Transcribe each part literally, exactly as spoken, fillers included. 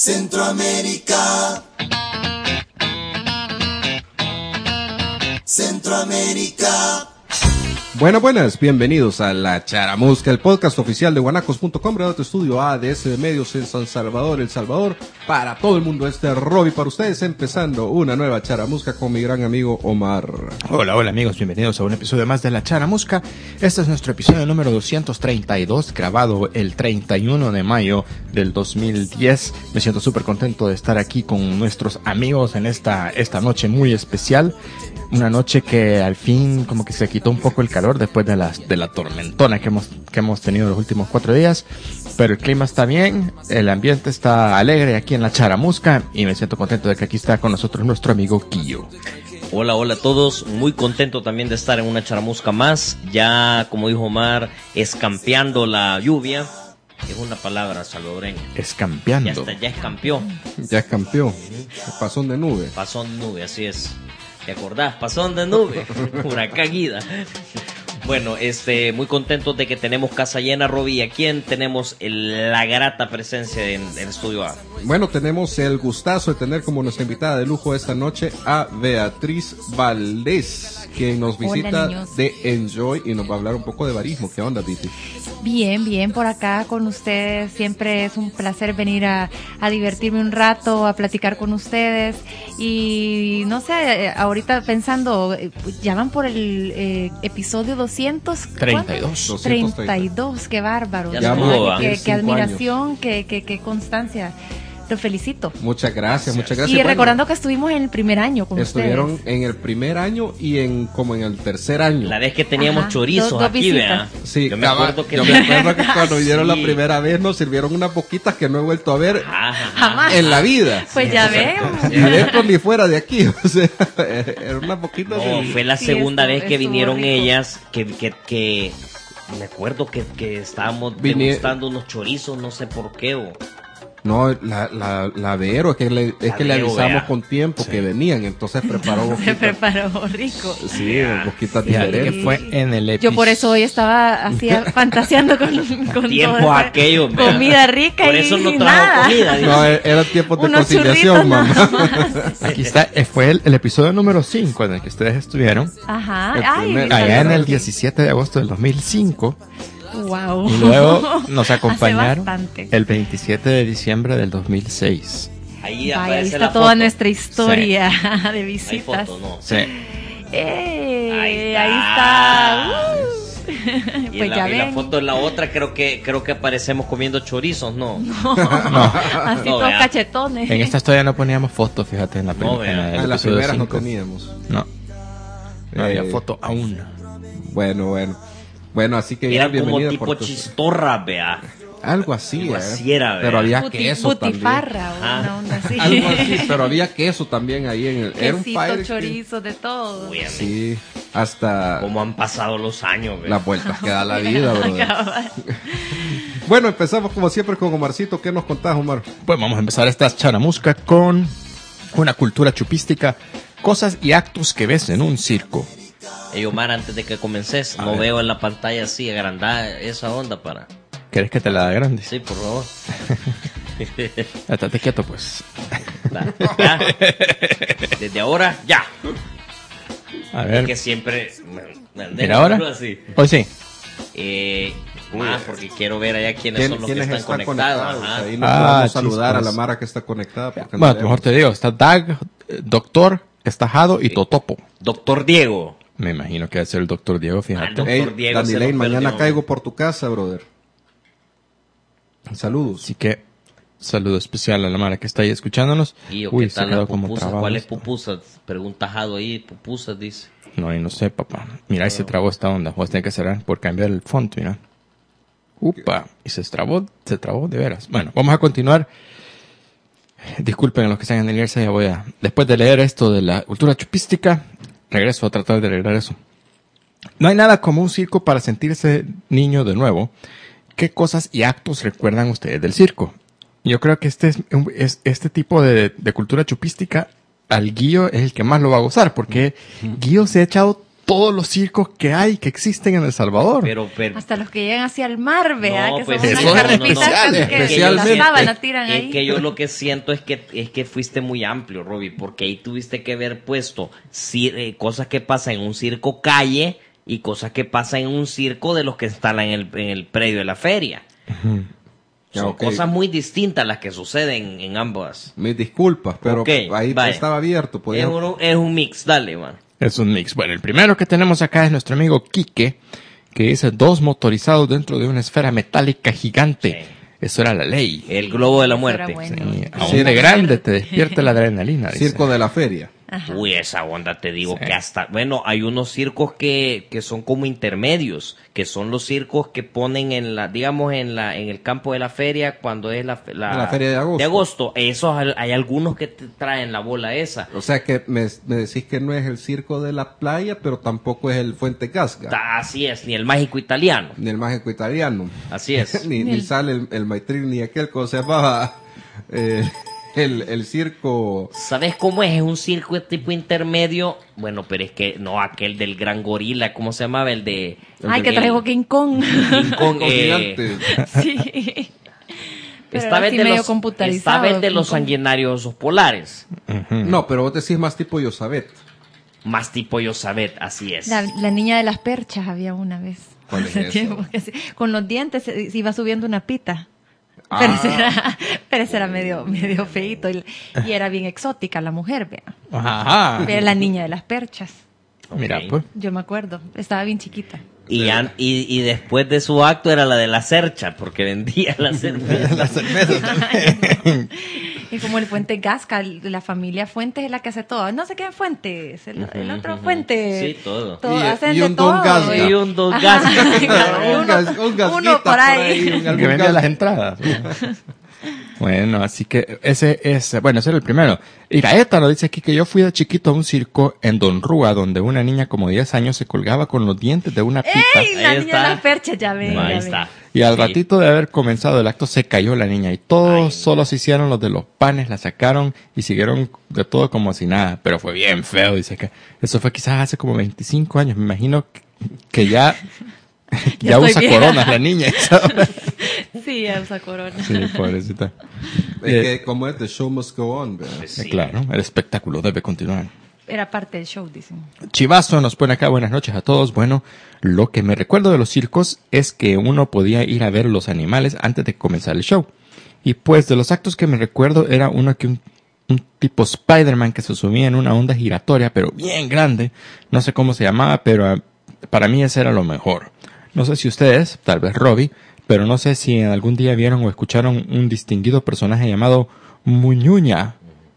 Centroamérica. Centroamérica. Buenas, buenas, bienvenidos a La Charamusca, el podcast oficial de guanacos punto com, Radio Estudio A D S de Medios en San Salvador, El Salvador, para todo el mundo. Este es Robbie para ustedes, empezando una nueva Charamusca con mi gran amigo Omar. Hola, hola amigos, bienvenidos a un episodio más de La Charamusca. Este es nuestro episodio número doscientos treinta y dos, grabado el treinta y uno de mayo del dos mil diez. Me siento súper contento de estar aquí con nuestros amigos en esta, esta noche muy especial. Una noche que al fin como que se quitó un poco el calor después de la, de la tormentona que hemos, que hemos tenido los últimos cuatro días. Pero el clima está bien, el ambiente está alegre aquí en La Charamusca y me siento contento de que aquí está con nosotros nuestro amigo Guillo. Hola, hola a todos, muy contento también de estar en una Charamusca más. Ya, como dijo Omar, escampeando la lluvia. Es una palabra salvadoreña. Escampeando. Ya está, ya escampeó. Ya es campeón. Pasón de nube. Pasón de nube, así es. ¿Te acordás? Pasón de nube. Huracán Ida. Bueno, este, muy contentos de que tenemos casa llena, Robbie. ¿A quién tenemos el, la grata presencia en el estudio A? Bueno, tenemos el gustazo de tener como nuestra invitada de lujo esta noche a Beatriz Valdés, quien nos visita Hola, de Enjoy y nos va a hablar un poco de barismo. ¿Qué onda, Viti? Bien, bien, por acá con ustedes. Siempre es un placer venir a, a divertirme un rato, a platicar con ustedes. Y no sé, ahorita pensando, ya van por el eh, episodio doscientos treinta y dos. ¿cuánto? treinta y dos, qué bárbaro. Ya Ya estuvo, qué, ¿va? qué, qué admiración, qué, qué, qué constancia. Lo felicito. Muchas gracias, muchas gracias. Y Bueno, recordando que estuvimos en el primer año con estuvieron ustedes. en el primer año y en como en el tercer año. La vez que teníamos Ajá, chorizos dos- dos aquí, visitas. vea. Sí, yo me cabal, acuerdo que... yo me acuerdo que cuando vinieron Sí. la primera vez nos sirvieron unas boquitas que no he vuelto a ver Ajá, Jamás. en la vida. Pues ya veo. Ni adentro ni fuera de aquí, o sea, eran unas boquitas No, de... fue la Sí, segunda estuvo- vez que estuvo vinieron rico. ellas, que, que, que me acuerdo que, que estábamos Vine- degustando unos chorizos, no sé por qué. O... No, la, la, la Vero, es que le, es La que le Vero, avisamos vea. con tiempo que venían, entonces preparó Se boquitas. preparó rico. Sí, boquitas Fíjate que diferentes. fue en el episodio. Yo por eso hoy estaba así fantaseando con, con Tiempos toda esa aquellos, vea. comida rica Por y eso no trajo nada. comida. dice. No, e- eran tiempos de Unos conciliación, churritos mamá. nomás. Aquí está, eh, fue el, el episodio número cinco en el que ustedes estuvieron. Ajá. El Ay, primer- Allá en el sí. diecisiete de agosto del dos mil cinco. Wow. Y luego nos acompañaron bastante. el veintisiete de diciembre del dos mil seis. Ahí Vaya, ahí aparece está la toda foto. nuestra historia de Hay visitas. foto, ¿no? Sí. ¡Eh! Ahí Ahí está. está. Uh. Y, Pues la, ya y la ven. foto en la otra creo que creo que aparecemos comiendo chorizos, ¿no? Así No, todos vea. cachetones. En esta historia no poníamos fotos, fíjate, en la No, primera. vea. Ah, en las primeras no teníamos. No, no había Eh, foto aún. Bueno, bueno. Bueno, así que ya Era como bienvenida. tipo por tu- chistorra, vea. Algo así, Algo eh. así era, ¿verdad? Pero había Buti- queso también. butifarra, Ah. una onda así. Algo así, pero había queso también ahí en el... Era un Quesito, fire que- chorizo, de todo. Uy, Sí, hasta Cómo han pasado los años, vea. las vueltas que da la vida, brother. Bueno, empezamos como siempre con Omarcito. ¿Qué nos contás, Omar? Pues vamos a empezar esta charamusca con una cultura chupística, cosas y actos que ves en un circo. Ey, Omar, antes de que comences, A no ver. veo en la pantalla así, agrandada esa onda para... ¿Querés que te la da grande? Sí, por favor. Estate quieto, pues. Da, ya. Desde ahora, ya. A Es ver, que siempre... me- me- mira ahora. Así. Hoy sí. Eh, más porque quiero ver allá quiénes ¿Quién- son los que ¿Quiénes están, están conectados. conectados? Ajá. Ahí nos Ah, podemos saludar chispas. a la Mara que está conectada. porque no Bueno, vemos. mejor te digo, está Dag, eh, Doctor, Estajado y Totopo. Doctor Diego. Me imagino que va a ser el Doctor Diego, Ah, fíjate. no. Ey, Doctor Diego Danny se Lane, lo mañana perdió. caigo por tu casa, brother. Saludos. Así que, saludo especial a la Mara que está ahí escuchándonos. Y yo, Uy, ¿qué se tal la quedó como pupusa? trabado ¿Cuál es esto. pupusa? Pregunta Jado ahí, pupusas, dice. No, y no sé, papá. Mira, ahí se trabó esta onda. Vos tenés que cerrar por cambiar el font, mira. Upa. Y se trabó, se trabó de veras. Bueno, vamos a continuar. Disculpen a los que están en el I R C, ya voy a... Después de leer esto de la cultura chupística, regreso a tratar de arreglar eso. No hay nada como un circo para sentirse niño de nuevo. ¿Qué cosas y actos recuerdan ustedes del circo? Yo creo que este, es, es- este tipo de, de cultura chupística al Guillo es el que más lo va a gozar, porque Guillo se ha echado todos los circos que hay, que existen en El Salvador. Pero, pero Hasta los que llegan hacia el mar, vea, No, que pues, son eso unas es carrepitas especial, que- que especialmente. la sábana tiran es ahí. que yo lo que siento es que es que fuiste muy amplio, Robbie, porque ahí tuviste que haber puesto cir- eh, cosas que pasan en un circo calle y cosas que pasan en un circo de los que están en el, en el predio de la feria. Ya, Son ok. cosas muy distintas las que suceden en ambas. Mis disculpas, pero Ok, ahí vaya. estaba abierto. Es Podía... un, es un mix, dale, man. Es un mix. Bueno, el primero que tenemos acá es nuestro amigo Quique, que dice dos motorizados dentro de una esfera metálica gigante. Sí. Eso era la ley. El globo de la Eso muerte. era bueno. Sí, aún Sí. de grande te despierta la adrenalina. dice. Circo de la feria. Ajá. Uy, esa onda te digo Sí. que hasta, bueno, hay unos circos que, que son como intermedios, que son los circos que ponen en la, digamos, en la, en el campo de la feria cuando es la, la, La feria de agosto. De agosto, esos hay, hay algunos que te traen la bola esa. O sea que me, me decís que no es el circo de la playa, pero tampoco es el Fuente Casca. Ta- Así es, ni el mágico italiano, Ni el mágico italiano. así es. ni, ni Ni el- sale el, el Maitrín, ni aquel que se llamaba eh, el, el circo. ¿Sabes cómo es? Es un circo tipo intermedio. Bueno, pero es que no, aquel del gran gorila, ¿cómo se llamaba? El de... Ay, que el- traigo King Kong. King Kong, eh, Gigante. Sí. Pero esta vez así de medio los, computarizado. esta vez de King los Kong. sanguinarios osos polares. No, pero vos decís más tipo Yosabet. Más tipo Yosabet, así es. La, la niña de las perchas había una vez. ¿Cuál es Hace esa? tiempo que sí. Con los dientes se, se iba subiendo una pita. Ah. Pero ese era, pero ese era medio, medio feíto. Y, y era bien exótica la mujer, vea. Ajá. Era la niña de las perchas. Mira, Ok. pues. Yo me acuerdo. Estaba bien chiquita. Y, an- y, y después de su acto era la de la cercha, porque vendía la cerveza. La cerveza también. Y como el Fuente Gasca, la familia Fuentes es la que hace todo. No sé qué Fuentes, el, el otro ujú. Fuente. Sí, todo. Y- hacen y de un Don todo. Gasca. Y- Y un Don Ajá, Gasca. claro, y Un uno- gas- un gasguita uno por ahí. un Que algún vendía gas- las entradas. Bueno, así que ese es, bueno, ese era el primero. Iraeta lo dice aquí que yo fui de chiquito a un circo en Don Rúa donde una niña como diez años se colgaba con los dientes de una pita. ¡Ey! La Ahí niña está. de las perchas, ya ven. ya Ahí ven. está. Y al Sí. ratito de haber comenzado el acto se cayó la niña y todos Ay. solo se hicieron los de los panes, la sacaron y siguieron de todo como si nada, pero fue bien feo, dice que eso fue quizás hace como veinticinco años, me imagino que- que ya ya, estoy usa vieja. coronas la niña. ¿sabes? Sí, ya usa corona. Sí, pobrecita. Es Eh, que como es, the show must go on, ¿verdad? Pues eh, sí. Claro, el espectáculo debe continuar. Era parte del show, dicen. Chivazo nos pone acá, buenas noches a todos. Bueno, lo que me recuerdo de los circos es que uno podía ir a ver los animales antes de comenzar el show. Y pues de los actos que me recuerdo era uno que un, un tipo Spider-Man que se subía en una onda giratoria, pero bien grande. No sé cómo se llamaba, pero ah, para mí ese era lo mejor. No sé si ustedes, tal vez Robbie, pero no sé si algún día vieron o escucharon un distinguido personaje llamado Muñuña.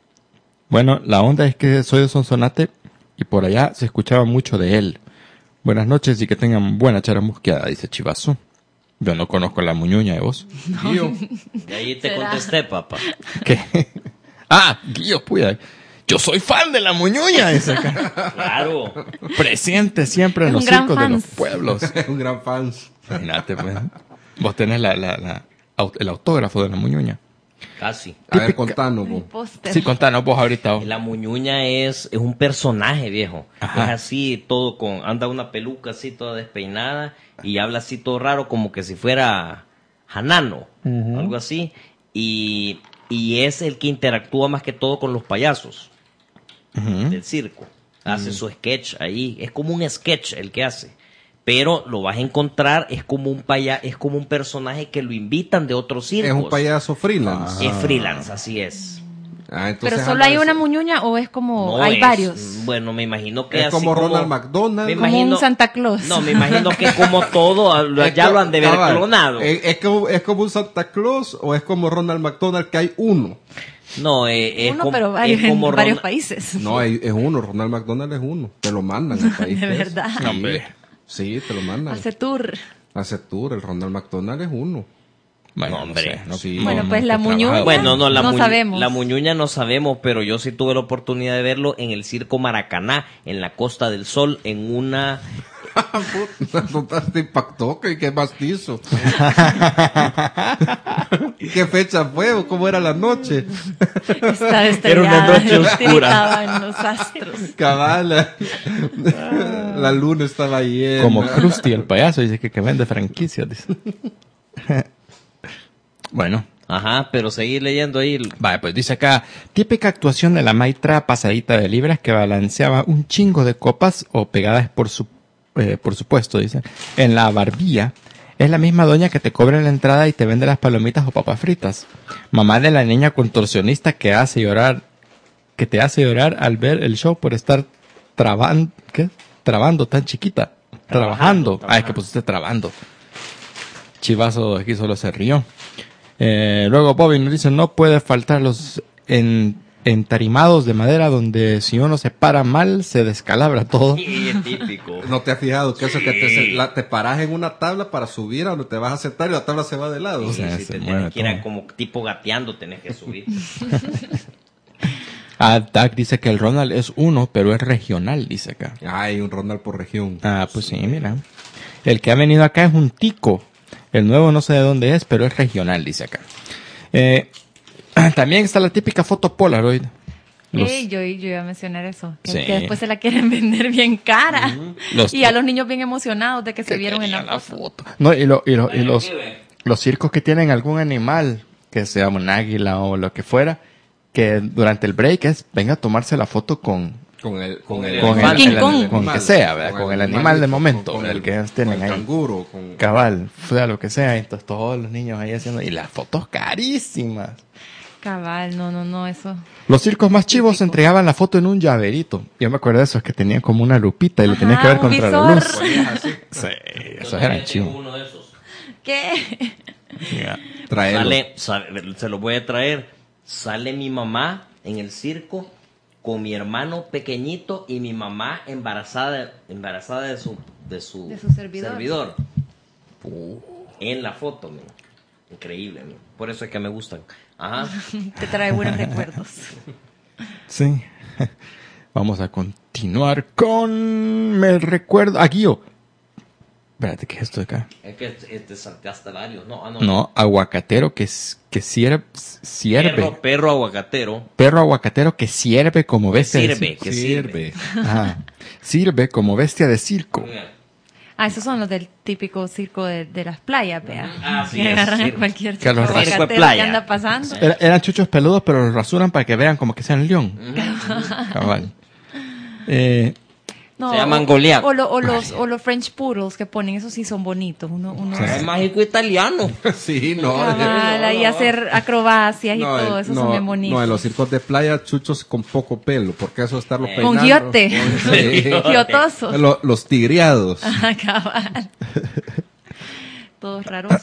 Bueno, la onda es que soy de Sonsonate y por allá se escuchaba mucho de él. Buenas noches y que tengan buena charamusqueada, dice Chivazo. Yo no conozco la Muñuña de vos. Guío. De ahí te ¿Será? contesté, papá. ¿Qué? Ah, Guillo, puya. Yo soy fan de la Muñuña, dice acá. Claro. Presente siempre en Es los un gran circos de fan. los pueblos. Un gran fan. Imagínate, pues. Vos tenés la, la, la, au- el autógrafo de la Muñuña. Casi. A ver, Típica- contanos, El vos. póster. Sí, contanos vos ahorita. vos. La muñuña es, es un personaje, viejo. Ajá. Es así, todo con... Anda una peluca así, toda despeinada. Y habla así todo raro, como que si fuera Hanano. Algo así. Y, y es el que interactúa más que todo con los payasos Ujú. del circo. Hace su sketch ahí. Es como un sketch el que hace. Pero lo vas a encontrar, es como un paya, es como un personaje que lo invitan de otros circos. Es un payaso freelance. Es freelance, así es. Ah, entonces Pero solo anda hay ese- una muñuña o es como No hay es- varios. Bueno, me imagino que Es así como Ronald McDonald. me Como Como imagino- un Santa Claus. No, me imagino que como todo, lo- Es ya co- lo han de ver cabal, clonado. Es, es como, es como un Santa Claus o es como Ronald McDonald que hay uno. No, eh, es Uno, como, pero varios, es como en varios Ron- países. No, hay- es uno. Ronald McDonald es uno. Te lo mandan al país. De que es. verdad. No, hombre. Sí, te lo mandan. Hace tour. Hace tour. El Ronald McDonald es uno. Bueno, No, hombre. sé, no- Sí. no- Bueno, no pues he la trabajado. Muñuña. Bueno, no, la, No muñe- sabemos. la muñuña no sabemos, pero yo sí tuve la oportunidad de verlo en el Circo Maracaná, en la Costa del Sol, en una Puta, te impactó, que qué mastizo. ¿Qué fecha fue? ¿Cómo era la noche? Estaba Era una noche oscura. Tiritaban los astros. Cabala. La luna estaba llena. Como Krusty el payaso, dice que, que vende franquicias. Dice. Bueno. Ajá, pero seguir leyendo ahí. Vale, pues dice acá, típica actuación de la maitra pasadita de libras que balanceaba un chingo de copas o pegadas por su, eh, por supuesto, dice, en la barbilla. Es la misma doña que te cobra la entrada y te vende las palomitas o papas fritas. Mamá de la niña contorsionista que hace llorar, que te hace llorar al ver el show por estar trabando, ¿qué? Trabando tan chiquita. Trabajando. Trabajando. Ah, es que pusiste trabando. Chivazo aquí solo se rió. Eh, luego Bobby nos dice, no puede faltar los en, entarimados de madera donde si uno se para mal se descalabra todo. Sí, es típico. ¿No te has fijado que eso que te, Sí. la- te paras en una tabla para subir a donde te vas a sentar y la tabla se va de lado? O sea, Sí, se te mueve tienes que ir a todo. como tipo gateando, tenés que subir. Ah, Doug dice que el Ronald es uno, pero es regional, dice acá. Ay, un Ronald por región. Ah, pues sí, mira. El que ha venido acá es un tico. El nuevo no sé de dónde es, pero es regional, dice acá. Eh, también está la típica foto Polaroid. Los- Ey, yo, yo iba a mencionar eso. El Sí. que después se la quieren vender bien cara. Los- y a los niños bien emocionados de que se que vieron en la querían foto. No, y, lo- y, lo- y Ay, los, qué ve. los circos que tienen algún animal, que sea un águila o lo que fuera, que durante el break es, venga a tomarse la foto con, Con el, con Con el, el con elefante. el, King el- Kong. con el que sea, ¿verdad? Con el animal de momento, con el que ellos tienen con el ahí. canguro, con Cabal, sea lo que sea, entonces todos los niños ahí haciendo, y las fotos carísimas. Cabal, no, no, no, eso. Los circos más chivos Típico. entregaban la foto en un llaverito. Yo me acuerdo de esos que tenían como una lupita y lo tenías que Ajá, ver un contra la visor. luz. Ponías así. Sí, Yo esos también eran tengo chivos. uno de esos. ¿Qué? Ya. Traerlo. Sale, sale- se lo voy a traer. Sale mi mamá en el circo con mi hermano pequeñito y mi mamá embarazada, embarazada de su, de su, De su servidor. En la foto, men. Increíble, men. Por eso es que me gustan. Ajá. Te trae buenos recuerdos. Sí. Vamos a continuar con... Me recuerdo... Ah, Guío. Espérate, ¿qué es esto de acá? Es que te saltaste varios. No, ah, no. No, aguacatero que, s- que sierve... Sierve. Perro, perro aguacatero. Perro aguacatero que sirve como bestia de Sirve, circo. que sirve. Ajá. Sirve como bestia de circo. Ah, esos son los del típico circo de, de las playas, vea. Ah, sí, que es agarran a circo. cualquier Que los tipo de circo de aguacatero playa. que anda pasando. Era- eran chuchos peludos, pero los rasuran para que vean como que sean león. Cabal. Eh, No, Se llaman o- Goliath. O, lo- o los, o los French Poodles que ponen, esos sí son bonitos. Uno, uno Es mágico italiano. Sí, no. cabal, ahí hacer acrobacias y No, todo, el- esos no, son bien bonitos. no, en los circos de playa, chuchos con poco pelo, porque eso estarlo Eh. peinando. Con guiote. Sí. Giotosos. Lo- los tigreados. Ajá, cabal. Todos raros.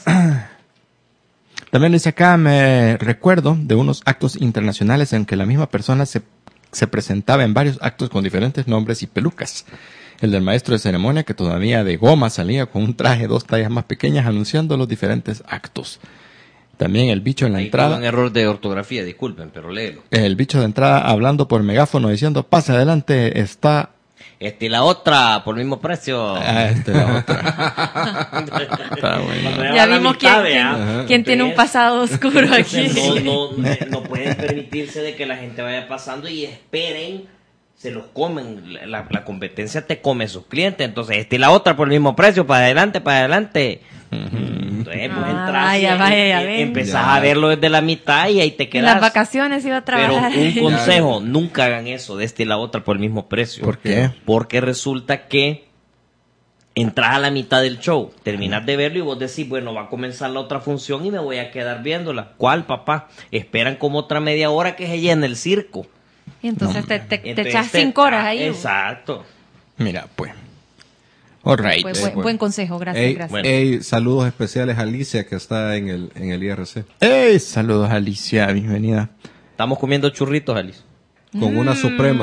También dice acá, me recuerdo de unos actos internacionales en que la misma persona se, se presentaba en varios actos con diferentes nombres y pelucas. El del maestro de ceremonia que todavía de goma salía con un traje dos tallas más pequeñas anunciando los diferentes actos. También el bicho en la Ahí tuve entrada, un error de ortografía, disculpen, pero léelo. el bicho de entrada hablando por megáfono diciendo, pase adelante, está... Este y la otra, por el mismo precio. Ah, este la otra. Está bueno. Cuando Ya va a la vimos mitad, quién, vea. quién, quién tiene un ¿Ves? pasado oscuro aquí. No, no, no, no pueden permitirse de que la gente vaya pasando y esperen, se los comen. La, la competencia te come sus clientes. Entonces, esta y la otra por el mismo precio, para adelante, para adelante. Entonces, pues Ah, entras vaya, y- vaya, y- ya y ven. empezás Ya. a verlo desde la mitad y ahí te En quedas. las vacaciones iba a Pero trabajar. un consejo, nunca hagan eso de esta y la otra por el mismo precio. ¿Por qué? Porque resulta que entras a la mitad del show, terminas de verlo y vos decís, bueno, va a comenzar la otra función y me voy a quedar viéndola. ¿Cuál, papá? Esperan como otra media hora que se llene el circo. Y entonces te, te, te Entonces, echas te- cinco horas ah, ahí. Exacto. Mira, pues. All right. Buen, Eh, buen, bueno. buen consejo, gracias, Ey, gracias. bueno. ey, saludos especiales a Alicia que está en el, en el I R C. Hey, saludos Alicia, bienvenida. Estamos comiendo churritos, Alice. Con una suprema.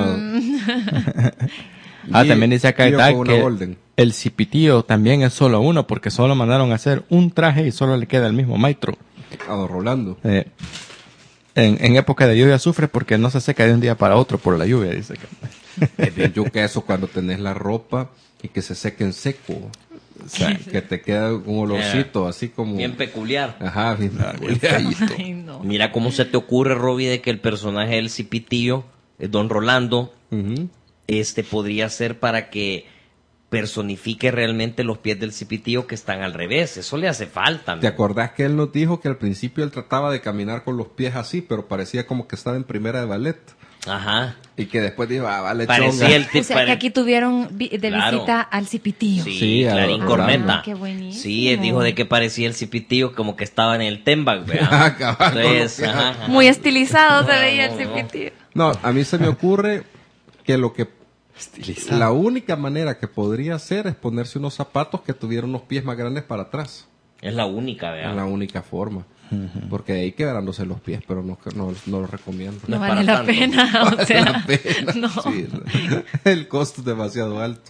Ah, Y- también dice acá y yo Doug con una que golden. el cipitío también es solo uno porque solo mandaron a hacer un traje y solo le queda el mismo maestro. A don Rolando. Eh, en, en época de lluvia sufre porque no se seca de un día para otro por la lluvia, dice acá. Es bien yuca eso cuando tenés la ropa y que se sequen seco. O sea, que te queda un olorcito así como... Bien peculiar. Ajá, bien Bien peculiar. feíto. Ay, no. Mira cómo se te ocurre, Robbie, de que el personaje del Cipitillo, eh, Don Rolando, Ujú. este podría ser para que personifique realmente los pies del Cipitillo que están al revés. Eso le hace falta. ¿Te ¿no? acordás que él nos dijo que al principio él trataba de caminar con los pies así, pero parecía como que estaba en primera de ballet? Ajá. Y que después dijo, ah, vale, Parecía chonga. el O tipo. sea, que aquí tuvieron vi- de Claro. visita al Cipitillo. Sí, Sí, Clarín a- Corneta. Ah, qué buenísimo. Sí, él dijo de que parecía el Cipitillo como que estaba en el Tembac, ¿verdad? Ah, cabal, Entonces, con los ajá, ajá. Muy estilizado se No, veía no, el no. Cipitillo. No, a mí se me ocurre que lo que... Estilizado. La única manera que podría hacer es ponerse unos zapatos que tuvieran unos pies más grandes para atrás. Es la única, ¿verdad? Es la única forma. Porque de ahí quebrándose los pies, pero no, no, no lo recomiendo. No, No es vale para la tanto. pena, o Vale sea, la pena. no. Sí, el costo es demasiado alto.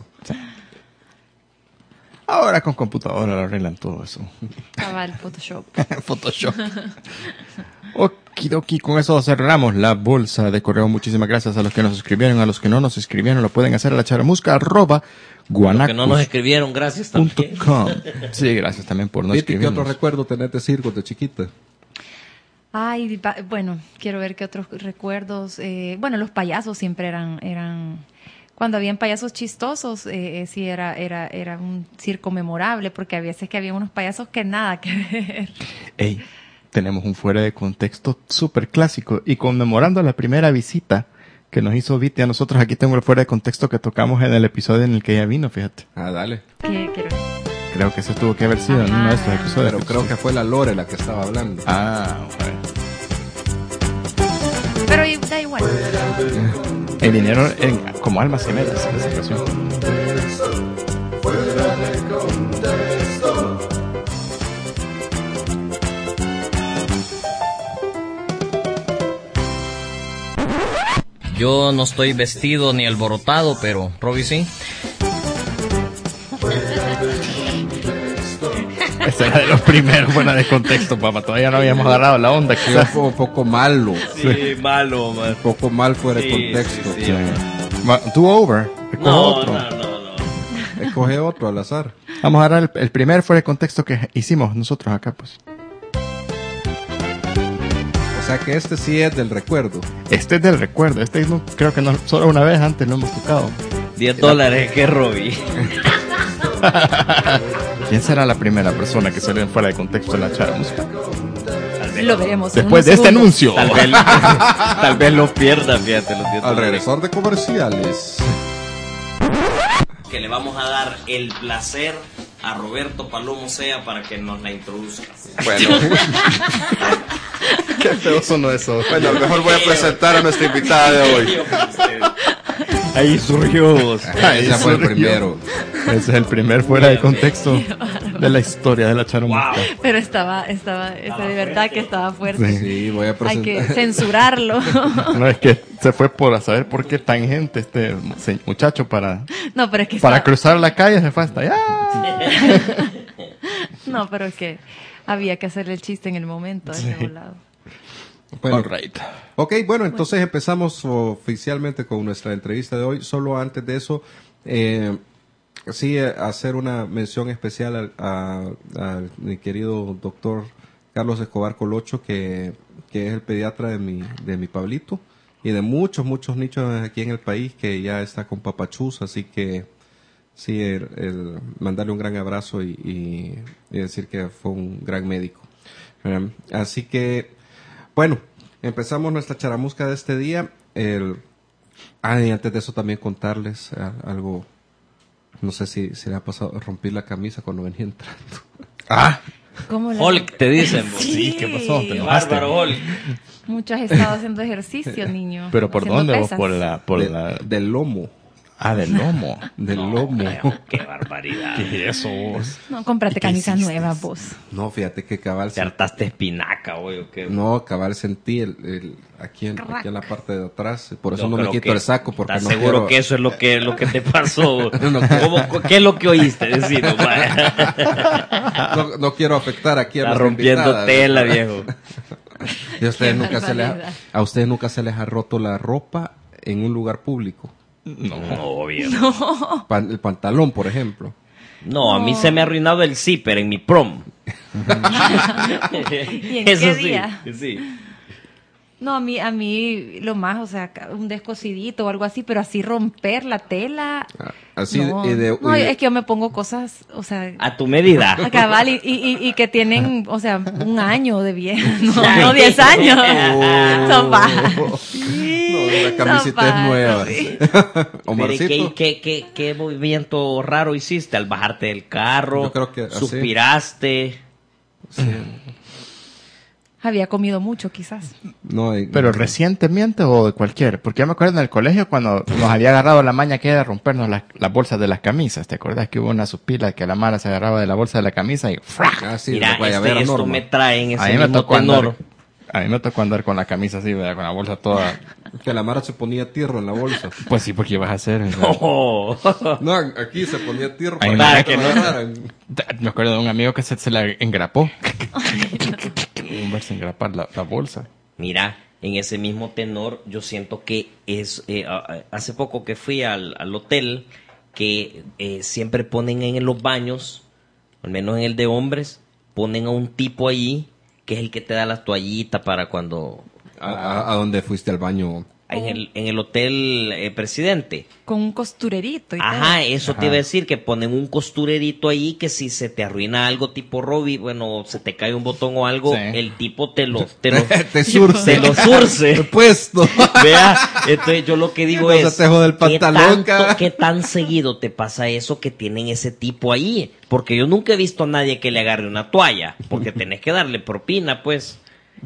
Ahora con computadora lo arreglan todo eso. Cabal, Photoshop. Photoshop. Okidoki, con eso cerramos la bolsa de correo. Muchísimas gracias a los que nos escribieron, a los que no nos escribieron, lo pueden hacer a la charamusca arroba Los que no nos guanacos escribieron, gracias punto también. com. Sí, gracias también por no Viti, ¿qué otro escribirnos. recuerdo tenés de circos de chiquita? Ay, pa- bueno, quiero ver qué otros recuerdos. eh, bueno, los payasos siempre eran, eran, cuando habían payasos chistosos, eh, eh, sí era, era, era un circo memorable, porque a veces que había unos payasos que nada que ver. Ey, tenemos un fuera de contexto súper clásico y conmemorando la primera visita que nos hizo Viti a nosotros, aquí tengo el fuera de contexto que tocamos en el episodio en el que ella vino, fíjate. Ah, dale. ¿Qué quiero ver? Creo que eso tuvo que haber sido en uno de estos Ajá. episodios. Pero creo que fue la Lore la que estaba hablando. Ah, bueno. Pero y- da igual. El dinero en, como almas gemelas en esa ocasión. Yo no estoy vestido ni alborotado, pero Robbie sí. Ese era de los primeros fuera de contexto, papá. Todavía no habíamos agarrado la onda. Yo Quizás. fue un poco malo. Sí, malo, man. Un poco mal fuera de Sí, contexto. sí, sí. Va, Do over. Escoge No, otro. no, no, no. Escoge otro al azar. Vamos a dar el, el primer fuera de contexto que hicimos nosotros acá, pues. O sea que este sí es del recuerdo. Este es del recuerdo. Este no, creo que no, solo una vez antes lo hemos tocado. diez dólares que Robbie. ¿Quién será la primera persona que salió fuera de contexto en la charla? Lo veremos. en Después unos de este segundos. anuncio. Tal vez, tal vez lo pierda, fíjate. Los diez Al dólares. regresar de comerciales. Que le vamos a dar el placer a Roberto Palomo Sea para que nos la introduzca. Bueno, Qué feo sonó eso. bueno, mejor voy a presentar a nuestra invitada de hoy. Ahí surgió. Ahí Ese fue el surgió. primero. Ese es el primer fuera de contexto de la historia de la charla. Wow. Pero estaba, estaba, esa de verdad que estaba fuerte. Sí, voy a Hay que presentar. censurarlo. No, es que se fue por a saber por qué tangente este se- muchacho para, No, pero es que para estaba- cruzar la calle se fue hasta allá. No, pero es que había que hacerle el chiste en el momento. de ese volado. Bueno, All right. ok, bueno, entonces empezamos oficialmente con nuestra entrevista de hoy. Solo antes de eso, eh, sí, eh, hacer una mención especial al- a, a mi querido doctor Carlos Escobar Colocho, que, que es el pediatra de mi, de mi Pablito y de muchos, muchos nichos aquí en el país que ya está con papachus, así que sí, el, el mandarle un gran abrazo y, y- y decir que fue un gran médico. Um, así que, bueno, empezamos nuestra charamusca de este día. El, ah, y antes de eso también contarles ah, algo, no sé si se le ha pasado, rompí la camisa cuando venía entrando. Ah, ¿Cómo la- Hulk, te dicen. vos. sí, ¿qué pasó? Te Qué enojaste. bárbaro, Hulk. Mucho has estado haciendo ejercicio, niño. Pero ¿por haciendo dónde vos? pesas. Por la, por De- la, Del lomo, ah, del lomo. del No, lomo. viejo, qué barbaridad. ¿Qué es eso vos? No, cómprate ¿Y qué camisas hiciste? nuevas, vos. No, fíjate que cabal, Te hartaste espinaca, güey, o qué. no, cabal sentí el, el- aquí, en, aquí en la parte de atrás, por eso no, me pero quito que- el saco, porque ¿Estás no seguro quiero, que eso es lo que, lo que te pasó? No, ¿Cómo- ¿Qué es lo que oíste decir? Está no, no quiero afectar aquí a nuestra rompiendo invitada. tela, viejo. ¿Y a ustedes Qué nunca se les ha, barbaridad. a ustedes nunca se les ha roto la ropa en un lugar público? No. Obvio. Pan- el pantalón, por ejemplo. No, a mí se me ha arruinado el zipper en mi prom. ¿Y en qué día? Sí, sí. No, a mí, a mí lo más, o sea, un descosidito o algo así, pero así romper la tela. Ah, Así no, y de, no, y- es que yo me pongo cosas, o sea, A tu medida. a cabal y, y, y que tienen, o sea, un año de bien, no, no diez años. Oh. Son bajas. No, la camiseta es pajas, nueva. sí. Mire, Omarcito. ¿qué, qué, qué, qué movimiento raro hiciste al bajarte del carro? Yo creo que así. Suspiraste. Sí. Había comido mucho, quizás. No, y- Pero recientemente o de cualquier, porque yo me acuerdo en el colegio cuando nos había agarrado la maña que era rompernos las, las bolsas de las camisas. ¿Te acuerdas que hubo una supila que la Mara se agarraba de la bolsa de la camisa y ¡frac! Ah, sí, Mira, la guayabera este, esto Norma. me trae en A ese mí me mismo tocó tenor. andar, a mí me tocó andar con la camisa así, ¿verdad? Con la bolsa toda. Que la Mara se ponía tierra en la bolsa. Pues sí, porque ibas a hacer. ¿verdad? Oh. No, aquí se ponía tierra Ay, para nada, que que no no. la agarraran. Me acuerdo de un amigo que se, se la engrapó. Un verse engrapar la, la bolsa. Mira, en ese mismo tenor, yo siento que es. eh, a- a- hace poco que fui al, al hotel, que eh, siempre ponen en los baños, al menos en el de hombres, ponen a un tipo allí que es el que te da las toallitas para cuando. ¿A, a, a dónde fuiste al baño? En el, en el hotel eh, Presidente. Con un costurerito y Ajá, todo. eso Ajá. te iba a decir, que ponen un costurerito ahí que si se te arruina algo tipo Robbie, bueno, se te cae un botón o algo, Sí. el tipo te lo, te lo, Te surce. te lo surce. Puesto. Vea, entonces yo lo que digo No se es, te jode el ¿qué, pantalón, tanto- ca- qué tan seguido te pasa eso que tienen ese tipo ahí? Porque yo nunca he visto a nadie que le agarre una toalla, porque tenés que darle propina, pues.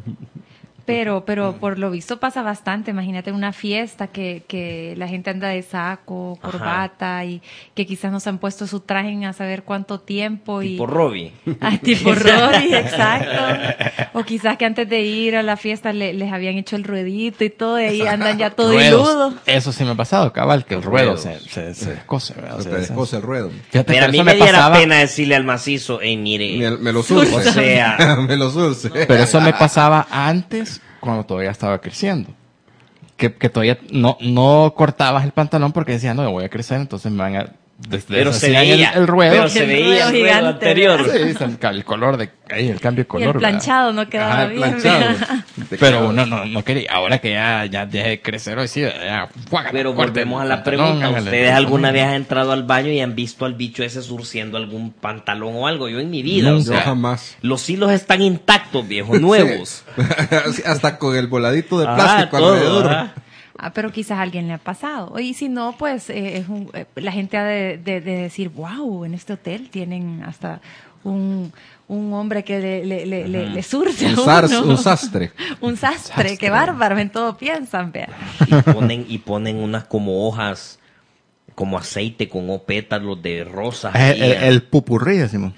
Pero, pero por lo visto pasa bastante. Imagínate una fiesta que, que la gente anda de saco, Ajá. corbata y que quizás no se han puesto su traje en a saber cuánto tiempo. Tipo y Robbie. Ah, tipo Rory, exacto. O quizás que antes de ir a la fiesta le- les habían hecho el ruedito y todo, y ahí andan ya todo Ruedos. iludo. Eso sí me ha pasado, cabal, que el ruedo Ruedos. se, se, se descose, ¿verdad? O Se sea, te se- descoce el ruedo. Fíjate, Mira, a pero mí eso me, me diera pasaba, pena decirle al macizo, hey, mire, Me, me lo surce. o sea, me lo surce. pero eso me pasaba antes, cuando todavía estaba creciendo. Que, que todavía no, no cortabas el pantalón porque decías, no, yo voy a crecer, entonces me van a... des- pero se deshacían veía, el, el ruedo. pero se El veía ruedo el ruedo gigante, anterior. Sí, el, el color de... ahí, el cambio de Y color. el ¿verdad? planchado no quedaba Ajá, el bien. planchado. ¿verdad? Te Pero quedaba- uno no, no quería, ahora que ya, ya dejé de crecer hoy sí, ya, fuágala, Pero corte volvemos a el la pantalón, pregunta, hágale. ¿ustedes alguna vez han entrado al baño y han visto al bicho ese surciendo algún pantalón o algo? Yo en mi vida, o Yo sea, jamás. los hilos están intactos, viejos, nuevos. Sí. Hasta con el voladito de Ah, plástico todo, alrededor. ah. Ah, pero quizás a alguien le ha pasado. Y si no, pues eh, es un- eh, la gente ha de, de- de decir, wow, en este hotel tienen hasta un, un hombre que le, le, le, le- le surce Un, a zars- uno. un sastre. Un sastre, Sastre. qué bárbaro, en todo piensan, vea. Y ponen, y ponen unas como hojas, como aceite con o pétalos de rosas. El, ahí, el, ah. el pupurrí, decimos.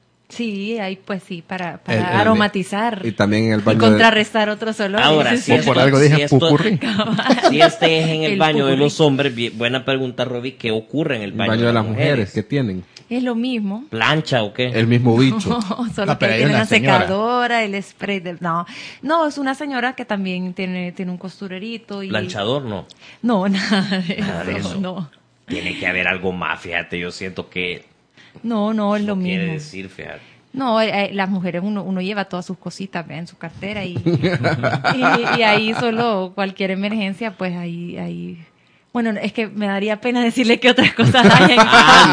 Sí, ahí pues sí, para, para El- el- aromatizar Y también en el y baño. de- contrarrestar otros olores. Ahora, si O esto- por algo si dije esto- pupurrí. Si este es en el, El baño de pupurrí. los hombres, bien- buena pregunta, Robbie, ¿qué ocurre en el el baño, baño de las mujeres que tienen. Es lo mismo. ¿Plancha o qué? El mismo bicho. Solo No, que pero hay tiene una una señora. secadora, el spray del... No, no, es una señora que también tiene, tiene un costurerito y... Planchador, no. No, nada de, Nada de eso, eso. no. Tiene que haber algo más, fíjate, yo siento que No, no, es lo no quiere mismo. decir, fíjate. No, eh, eh, las mujeres, uno, uno lleva todas sus cositas, ¿ve? En su cartera y, y, y ahí solo cualquier emergencia, pues ahí, ahí... Bueno, es que me daría pena decirle que otras cosas hay en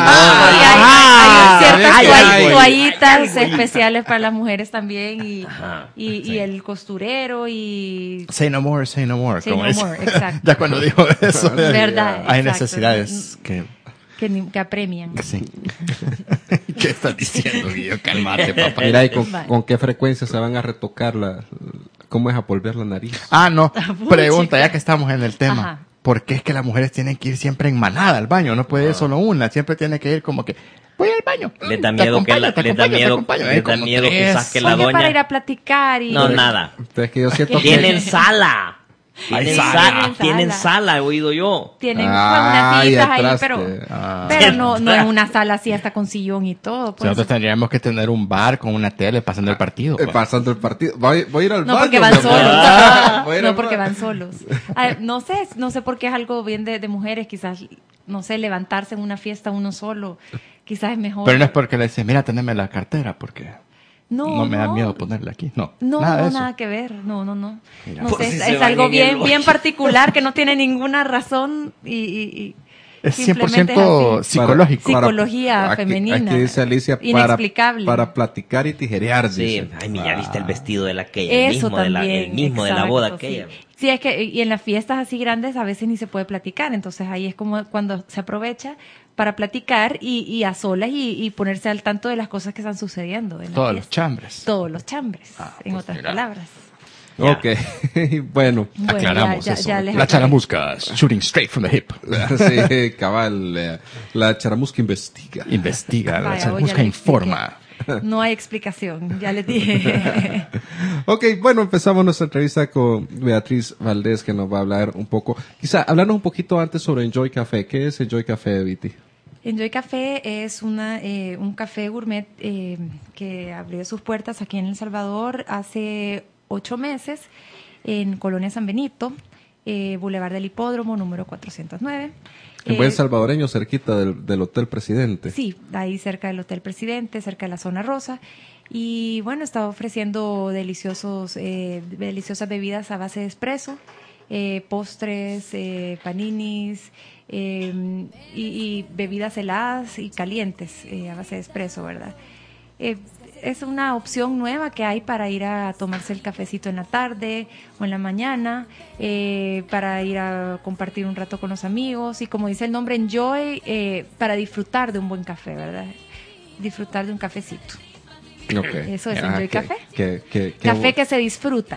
Ah, Y hay, hay- hay ciertas Ay, toall- ay, ay. toallitas especiales para las mujeres también y, Ajá, y, y el costurero y... Say no more, say no more. Say como no dice. more, exacto. Ya cuando dijo eso. Verdad, Hay exacto. necesidades que... Que, ni- que apremian. que sí. ¿Qué estás diciendo, Guillo? Cálmate, papá. Mira, ¿y con, Vale. con qué frecuencia se van a retocar la... ¿Cómo es a polver la nariz? Ah, no. Puchica. Pregunta, ya que estamos en el tema. Ajá. ¿Por qué es que las mujeres tienen que ir siempre en manada al baño? No puede ir solo una. Siempre tiene que ir como que... Voy al baño. Les da Te miedo que acompaño, la- te les da acompaño, te miedo- acompaño. les Hay da como miedo tres. quizás que la Porque doña- para ir a platicar y... No, nada. Entonces que yo siento que... Tienen sala. Tienen sala. sala, tienen sala, he oído yo. Tienen Ah, pues, unas sillas ya ahí, entraste. pero, Ah. pero no, no es una sala así hasta con sillón y todo. Pues. Nosotros tendríamos que tener un bar con una tele pasando el partido. Eh, pues. pasando el partido. Voy, voy a ir al No, baño, porque mi van amor. solos. Voy a ir No, al porque baño. van solos. Ah, no sé, no sé por qué es algo bien de, de mujeres, quizás, no sé, levantarse en una fiesta uno solo, quizás es mejor. Pero no es porque le dice, mira, teneme la cartera, porque No, no me da no. miedo ponerla aquí. No, No, nada de no, eso. nada que ver. No, no, no. Mira. No Por sé, si es, se es van algo en bien, el bien hoyo. particular que no tiene ninguna razón y, y, y Es cien por simplemente ciento es así. psicológico. Para- Psicología aquí- femenina. Aquí dice Alicia, para, Inexplicable. para platicar y tijerear, Sí, dice. ay, mira, ya viste el vestido de la aquella, el Eso mismo, de la, también. el mismo de la boda exacto, aquella. Sí. Sí, es que y en las fiestas así grandes a veces ni se puede platicar, entonces ahí es como cuando se aprovecha para platicar y, y a solas y, y ponerse al tanto de las cosas que están sucediendo en la Todos los fiesta. chambres. Todos los chambres, Ah, en pues otras mira. palabras. Ya. Ok, bueno. Bueno, Aclaramos ya- ya- eso. ya les la aclaré. charamusca, shooting straight from the hip. Sí, cabal. eh, La charamusca investiga. Investiga, la Vaya, charamusca oye, le informa. expliqué. No hay explicación, ya les dije. Ok, bueno, empezamos nuestra entrevista con Beatriz Valdés, que nos va a hablar un poco, quizá hablarnos un poquito antes sobre Enjoy Café. ¿Qué es Enjoy Café, Viti? Enjoy Café es una, eh, un café gourmet eh, que abrió sus puertas aquí en El Salvador hace ocho meses en Colonia San Benito, eh, Boulevard del Hipódromo, número cuatrocientos nueve. En Eh, buen salvadoreño, cerquita del, del Hotel Presidente. Sí, ahí cerca del Hotel Presidente, cerca de la Zona Rosa. Y bueno, está ofreciendo deliciosos, eh, deliciosas bebidas a base de espresso, eh, postres, eh, paninis eh, y, y bebidas heladas y calientes eh, a base de espresso, ¿verdad? Eh, es una opción nueva que hay para ir a tomarse el cafecito en la tarde o en la mañana, eh, para ir a compartir un rato con los amigos y como dice el nombre Enjoy, eh, para disfrutar de un buen café, ¿verdad? Disfrutar de un cafecito. Okay. Eso es Ah, Enjoy qué- Café. qué- qué- qué Café bu- que se disfruta.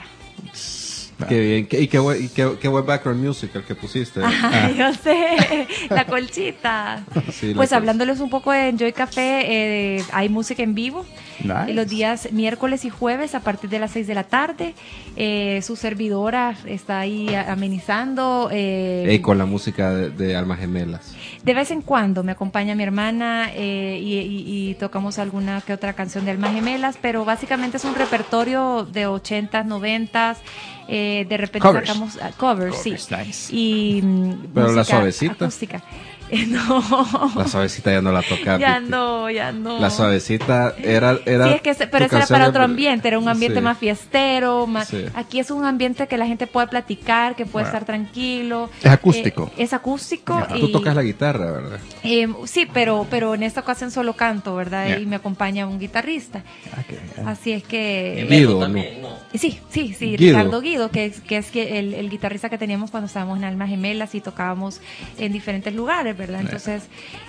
Qué bien. Qué- y qué, buen- y qué, qué buen background musical que pusiste. Ay, yo sé, la colchita. Sí, la Pues colcha. hablándoles un poco de Enjoy Café, eh, hay música en vivo. Nice. Eh, Los días miércoles y jueves a partir de las seis de la tarde. Eh, su servidora está ahí a- amenizando. eh, Ey, con la música de, de Almas Gemelas. De vez en cuando me acompaña mi hermana eh, y, y- y tocamos alguna que otra canción de Almas Gemelas, pero básicamente es un repertorio de ochentas, noventas. Eh, de repente Covers. sacamos ah, covers, Covers, sí. nice. Y mm, Pero la música suavecita. acústica. Eh, no. La suavecita ya no la toca. Ya Viti. no, ya no. La suavecita era... era Sí, es que, se- pero tu eso era canción para de- otro ambiente, era un ambiente Sí. más fiestero, más, Sí. aquí es un ambiente que la gente puede platicar, que puede Bueno. estar tranquilo. Es acústico. Eh, es acústico. Ajá. y, Tú tocas la guitarra, ¿verdad? eh, sí, pero, pero en esta ocasión solo canto, ¿verdad? Ya. Y me acompaña un guitarrista. Ah, qué bien. Así es que... Guido, también, ¿no? ¿no? Sí, sí, sí, Guido. Ricardo Guido, que es, que es que el, el guitarrista que teníamos cuando estábamos en Almas Gemelas y tocábamos en diferentes lugares, ¿verdad? Entonces,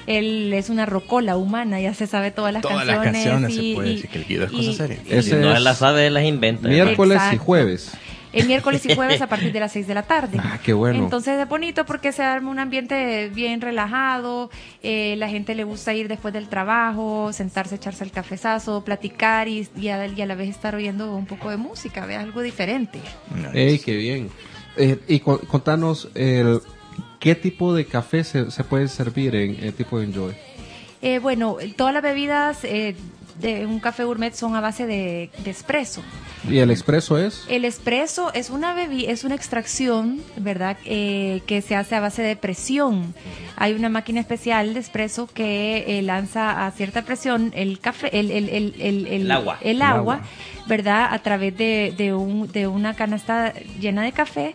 él es una rocola humana, ya se sabe todas las Todas las canciones. canciones y, se puede y- decir que el Guido es cosa y- seria. y- Ese Si no es él las sabe, las inventa. Miércoles y Exacto. jueves. El miércoles y jueves a partir de las seis de la tarde. Ah, qué bueno. Entonces es bonito porque se arma un ambiente bien relajado, eh, la gente le gusta ir después del trabajo, sentarse, echarse el cafezazo, platicar y, y, a, y a la vez estar oyendo un poco de música, ve algo diferente. Nice. Ey, qué bien. Eh, y cu- contanos, el, ¿qué tipo de café se, se puede servir en el tipo de Enjoy? Eh, bueno, todas las bebidas eh, de un café gourmet son a base de, de espresso. ¿Y el expreso es? El espresso es una bebi es una extracción, ¿verdad? Eh, que se hace a base de presión. Hay una máquina especial de espresso que eh, lanza a cierta presión el café, el, el, el, el, el- El agua. el El agua, agua. ¿verdad? A través de, de, un, de una canasta llena de café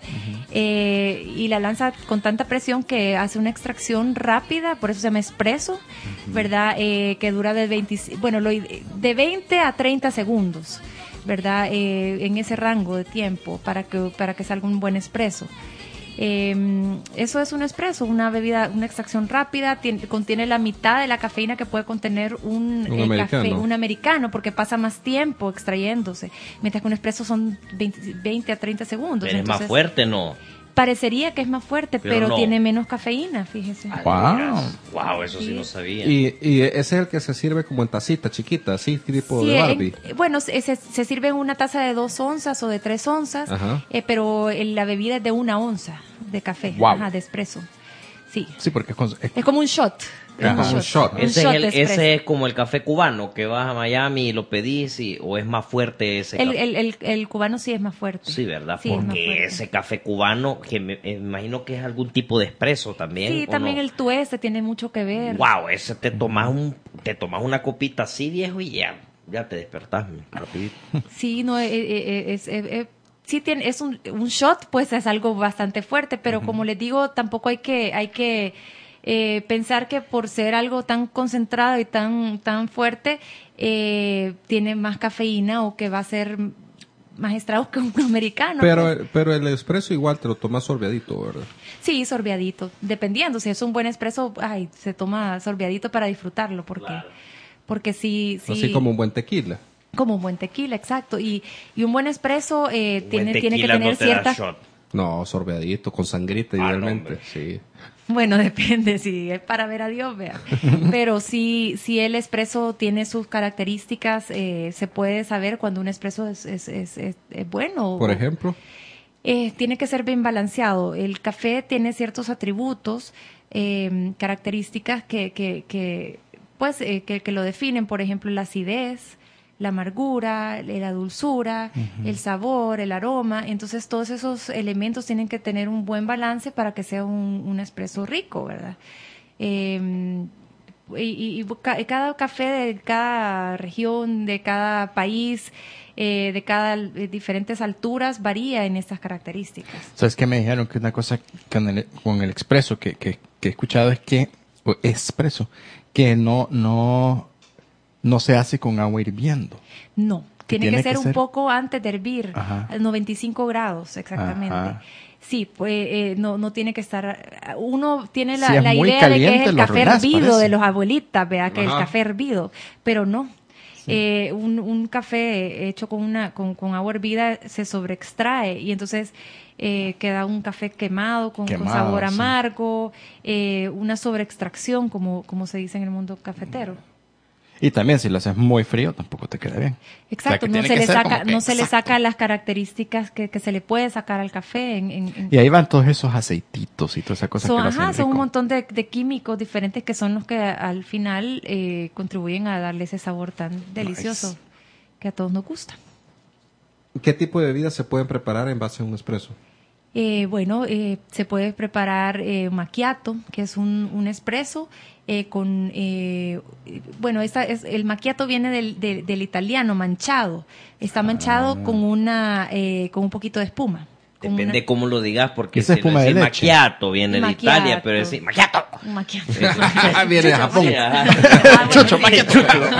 eh, y la lanza con tanta presión que hace una extracción rápida, por eso se llama espresso, ¿verdad? Eh, que dura de veinte, bueno, lo ide- de veinte a treinta segundos. ¿Verdad? Eh, en ese rango de tiempo para que para que salga un buen espresso. Eh, eso es un espresso, una bebida, una extracción rápida, tiene- contiene la mitad de la cafeína que puede contener un, Un eh, americano. café, un americano, porque pasa más tiempo extrayéndose, mientras que un espresso son veinte, veinte a treinta segundos. Pero es más entonces- fuerte, ¿no? Parecería que es más fuerte, Pero pero, no. tiene menos cafeína, fíjese. Wow. Wow, eso sí, Sí. no sabía. Y, y ese es el que se sirve como en tacita chiquita, así tipo Sí, de en- Barbie. bueno, se, se- se sirve en una taza de dos onzas o de tres onzas, Ajá. eh, pero el- la bebida es de una onza de café, Wow. ajá, de espresso. Sí, Sí, porque es con- es- es como un shot. es Ajá, un shot. Ese, shot es el- de espresso. ese es como el café cubano, que vas a Miami y lo pedís, y, o es más fuerte ese El, café. el, el, el cubano sí es más fuerte. Sí, ¿verdad? Sí, es más Porque fuerte. ese café cubano, que me, eh, me imagino que es algún tipo de espresso también. Sí, ¿o también no? el tueste tiene mucho que ver. Wow, ese te tomas un, te tomas una copita así, viejo, y ya, ya te despertás rapidito. Sí, no, eh, eh, es, eh, eh, sí tiene, es un, un shot, pues es algo bastante fuerte, pero como les digo, tampoco hay que, hay que eh, pensar que por ser algo tan concentrado y tan, tan fuerte, eh, tiene más cafeína o que va a ser más estragos que un americano. pues. Pero, pero el espresso igual te lo tomas sorbeadito, ¿verdad? Sí, sorbeadito, dependiendo, si es un buen espresso, ay, se toma sorbeadito para disfrutarlo, porque, porque sí, sí. Así como un buen tequila. Como un buen tequila, exacto. Y, y un buen espresso eh, Buen tiene, tiene que tequila tener no te da cierta... shot. No, sorbeadito, con sangrita Ah, no, idealmente. hombre. Sí. Bueno, depende, si es para ver a Dios, vea. Pero sí, si el espresso tiene sus características, eh, se puede saber cuando un espresso es, es, es, es- es bueno. Por o- ejemplo, Eh, tiene que ser bien balanceado. El café tiene ciertos atributos, eh, características que, que, que pues, eh, que, que lo definen. Por ejemplo, la acidez, la amargura, eh, la dulzura, el sabor, el aroma. Entonces, todos esos elementos tienen que tener un buen balance para que sea un, un espresso rico, ¿verdad? Eh, y, y- y ca- cada café de cada región, de cada país, eh, de cada eh, diferentes alturas varía en estas características. ¿Sabes qué me dijeron? Que una cosa con el, con el expreso que, que, que he escuchado es que, o expreso, que no, no, no se hace con agua hirviendo. No, tiene, tiene que que ser un ser- poco antes de hervir, Ajá. a noventa y cinco grados exactamente. Ajá. Sí, pues eh, no, no tiene que estar. Uno tiene la, Si es la muy idea de que es caliente, el lo café arruinás, hervido parece. de los abuelitas, vea que Ajá. el café hervido, pero no. Eh, un, un café hecho con una con, con agua hervida se sobreextrae y entonces eh, queda un café quemado con, con Quemado, sabor sí. amargo, eh, una sobreextracción como como se dice en el mundo cafetero. Y también si lo haces muy frío, tampoco te queda bien. Exacto, O sea, que no tiene se que le ser saca, como que no se le exacto. saca las características que, que se le puede sacar al café. En, en- en- Y ahí van todos esos aceititos y todas esas cosas son, que lo ajá, hacen son un rico. montón de, de químicos diferentes que son los que al final eh, contribuyen a darle ese sabor tan delicioso Nice. que a todos nos gusta. ¿qué tipo de bebidas se pueden preparar en base a un espresso? Eh, bueno, eh, se puede preparar eh, macchiato, que es un, un espresso eh, con, eh, bueno, esta es, el macchiato viene del, del, del italiano, manchado. Está manchado Ah. con una, eh, con un poquito de espuma. Con Depende una- cómo lo digas, porque Esa si espuma decís de leche. macchiato viene de Macchiato. Italia, pero decís macchiato. Un macchiato. Viene de Japón. Sí, ajá. Ah, bueno, Chucho, sí. macchiato.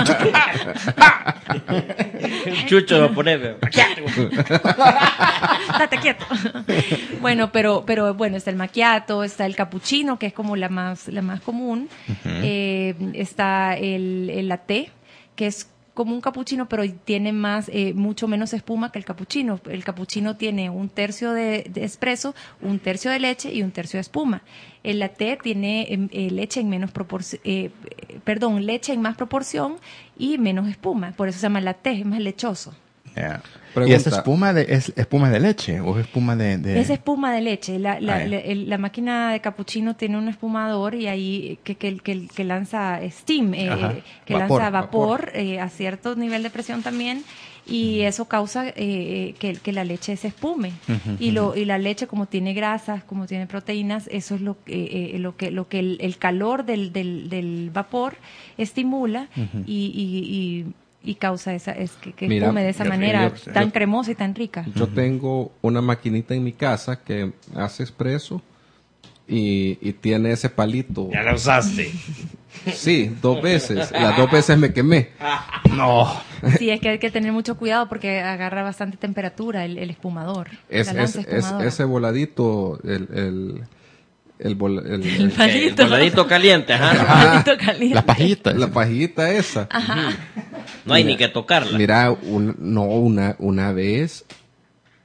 Chucho lo pone, pero macchiato. Date quieto. Bueno, pero, pero bueno, está el macchiato, está el cappuccino, que es como la más, la más común. Eh, está el, el latte, que es como un cappuccino, pero tiene más, eh, mucho menos espuma que el cappuccino. El cappuccino tiene un tercio de, de espresso, un tercio de leche y un tercio de espuma. El latte tiene eh, eh, leche en menos proporción, eh, eh, perdón, leche en más proporción y menos espuma. Por eso se llama latte, es más lechoso. Yeah. Pregunta. ¿Y esa espuma de, es espuma de leche o es espuma de...? de... Es espuma de leche. La, la, Ah, ya. la, el- la máquina de cappuccino tiene un espumador y ahí que, que, que, que lanza steam, eh, Ajá. que Vapor, lanza vapor, eh, a cierto nivel de presión también. Y eso causa eh, que, que la leche se espume. Ujú, y, lo, y la leche, como tiene grasas, como tiene proteínas, eso es lo, que eh, lo que, lo que el, el calor del, del, del vapor estimula Ujú. y, y, y, y causa esa, es que, que Mira, espume de esa yo- manera yo- tan yo- cremosa y tan rica. Yo tengo una maquinita en mi casa que hace espresso y, y tiene ese palito. Ya la usaste. Sí, dos veces. Las dos veces me quemé. No. Sí, es que hay que tener mucho cuidado porque agarra bastante temperatura el, el espumador. Es, la es, lanza es- espumadora. ese voladito, el, el, el, bol- el- El el- palito. El voladito caliente, ajá. El palito caliente. La pajita. la pajita esa. No hay ni que tocarla. Mira, un- no, una, una vez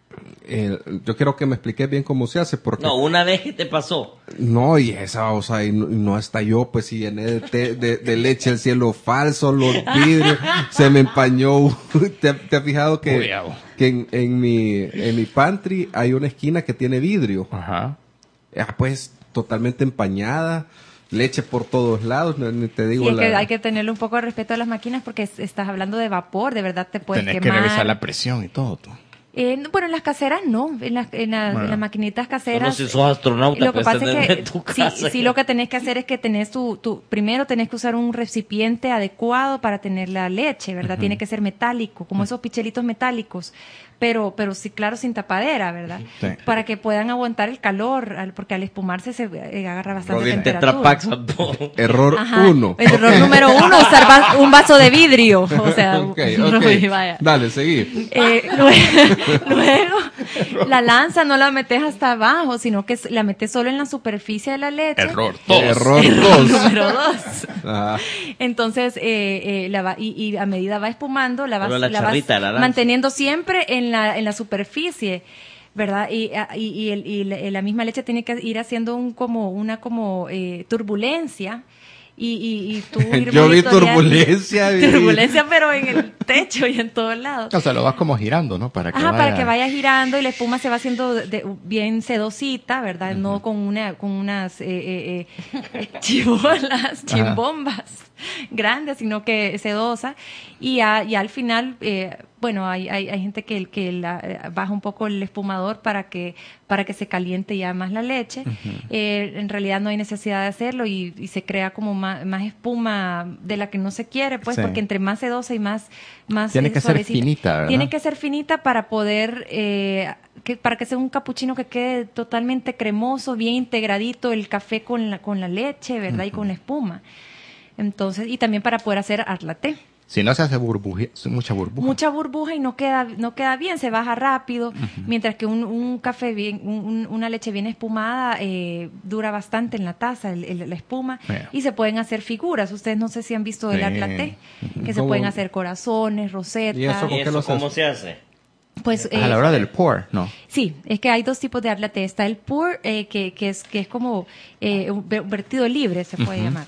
Eh, yo quiero que me expliques bien cómo se hace, porque... No, una vez que te pasó. No, y esa, o sea, y no, y no hasta yo, pues, si llené de, té- de, de leche el cielo falso, los vidrios, se me empañó. ¿Te, te has fijado que, Uy, au. que en, en mi, en mi pantry hay una esquina que tiene vidrio? Ajá. Ah, pues, totalmente empañada, leche por todos lados, no, ni te digo Sí, es la... que hay que tenerle un poco de respeto a las máquinas porque es- estás hablando de vapor, de verdad te puedes Tenés que quemar. revisar la presión y todo. Tú. Eh, no, bueno, en las caseras no, en las, en las, Bueno. en las maquinitas Solo caseras. si sos astronauta, Lo que puedes pasa tener es que en tu sí, casa. sí, lo que tenés que hacer es que tenés tu, tu, primero tenés que usar un recipiente adecuado para tener la leche, ¿verdad? Tiene que ser metálico, como esos pichelitos metálicos, pero, pero sí, claro, sin tapadera, ¿verdad? Sí. Para que puedan aguantar el calor, al- porque al espumarse se eh, agarra bastante Robin temperatura. Tetra Pak son todo. Error Ajá. uno. El error número uno, usar va- un vaso de vidrio, o sea, Ok, Roby, ok. vaya. Dale, seguí. Eh, luego, luego, la lanza no la metes hasta abajo, sino que la metes solo en la superficie de la leche. Error dos. Error dos. Número dos. Ah, Entonces, eh, eh, la va, y, y a medida va espumando, la vas, Solo la la vas charrita de la lanza. manteniendo siempre en la, en la superficie, ¿verdad? Y, a- y, y el- y la, la misma leche tiene que ir haciendo un como una como eh, turbulencia. Y, y, y tú ir Yo vi monitoreando- turbulencia, vi- turbulencia, pero en el techo y en todos lados. O sea, lo vas como girando, ¿no? Para que Ajá, vaya... para que vaya girando y la espuma se va haciendo de- de- bien sedosita, ¿verdad? No con una con unas eh, eh, eh, chibolas, chimbombas grandes, sino que sedosa. Y ya, ya al final, eh, bueno, hay, hay, hay gente que, que la, eh, baja un poco el espumador para que para que se caliente ya más la leche. Eh, en realidad no hay necesidad de hacerlo y, y se crea como más, más espuma de la que no se quiere, pues, Sí. porque entre más sedosa y más más Tiene eh, que ser suavecita. finita, ¿verdad? Tiene que ser finita para poder, eh, que, para que sea un capuchino que quede totalmente cremoso, bien integradito el café con la, con la leche, ¿verdad? Y con la espuma. Entonces, y también para poder hacer art latte. Si no se hace burbuja, mucha burbuja. Mucha burbuja y no queda, no queda bien, se baja rápido, mientras que un, un café bien, un- una leche bien espumada eh, dura bastante en la taza, el- el- la espuma, Yeah. y se pueden hacer figuras. Ustedes no sé si han visto el Sí. art latte, que se ¿Cómo? pueden hacer corazones, rosetas. ¿Y eso ¿Y ¿Con qué eso lo haces? cómo se hace? Pues, A eh, la hora del pour, no. Sí, es que hay dos tipos de art latte. Está el pour, eh, que, que, es, que es como eh, un ver- vertido libre, se puede llamar.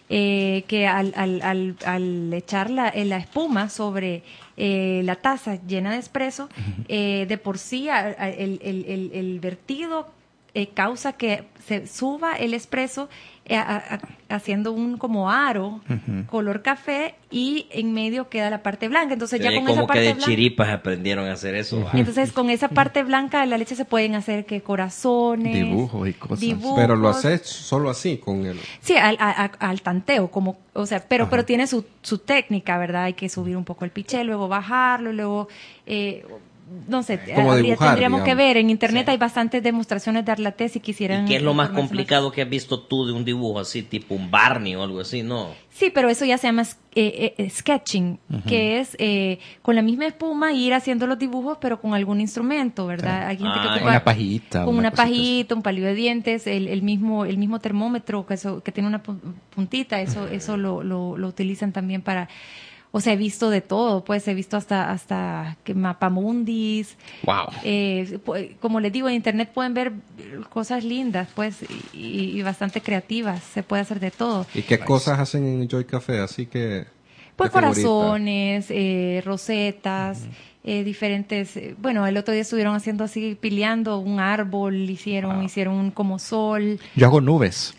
Eh, que al, al, al, al echar la, eh, la espuma sobre eh, la taza llena de espresso, eh, de por sí a- a- el, el, el, el vertido eh, causa que se suba el espresso eh, a- a- haciendo un como aro color café y en medio queda la parte blanca. Entonces ya Oye, con como esa que parte de blanca, chiripas aprendieron a hacer eso. va. entonces con esa parte blanca de la leche se pueden hacer que corazones, Dibujos y cosas. dibujos. pero lo haces solo así, con el... Sí, al, a- a- al tanteo, como, o sea, pero, pero tiene su, su técnica, ¿verdad? Hay que subir un poco el piché, luego bajarlo, luego, eh, no sé, Como habría- dibujar, tendríamos que digamos. ver. En internet hay bastantes demostraciones de art latte si quisieran. ¿Y qué es lo más informarse complicado que has visto tú de un dibujo así, tipo un Barney o algo así? No. Sí, pero eso ya se llama eh, eh, sketching, que es eh, con la misma espuma ir haciendo los dibujos, pero con algún instrumento, ¿verdad? Hay gente que Ah, ocupa una pajita. con una cosita así. pajita, un palillo de dientes, el, el mismo el mismo termómetro que, eso, que tiene una pu- puntita, eso eso lo, lo, lo utilizan también para, o sea, he visto de todo, pues he visto hasta hasta que mapamundis. Wow. Eh, pu- como les digo, en internet pueden ver cosas lindas, pues, y, y bastante creativas. Se puede hacer de todo. ¿Y qué cosas hacen en Joy Café? Así que... Pues de figurita. corazones, eh, rosetas, eh, diferentes. eh, bueno, el otro día estuvieron haciendo así, pileando un árbol, hicieron, hicieron un como sol, Yo hago nubes.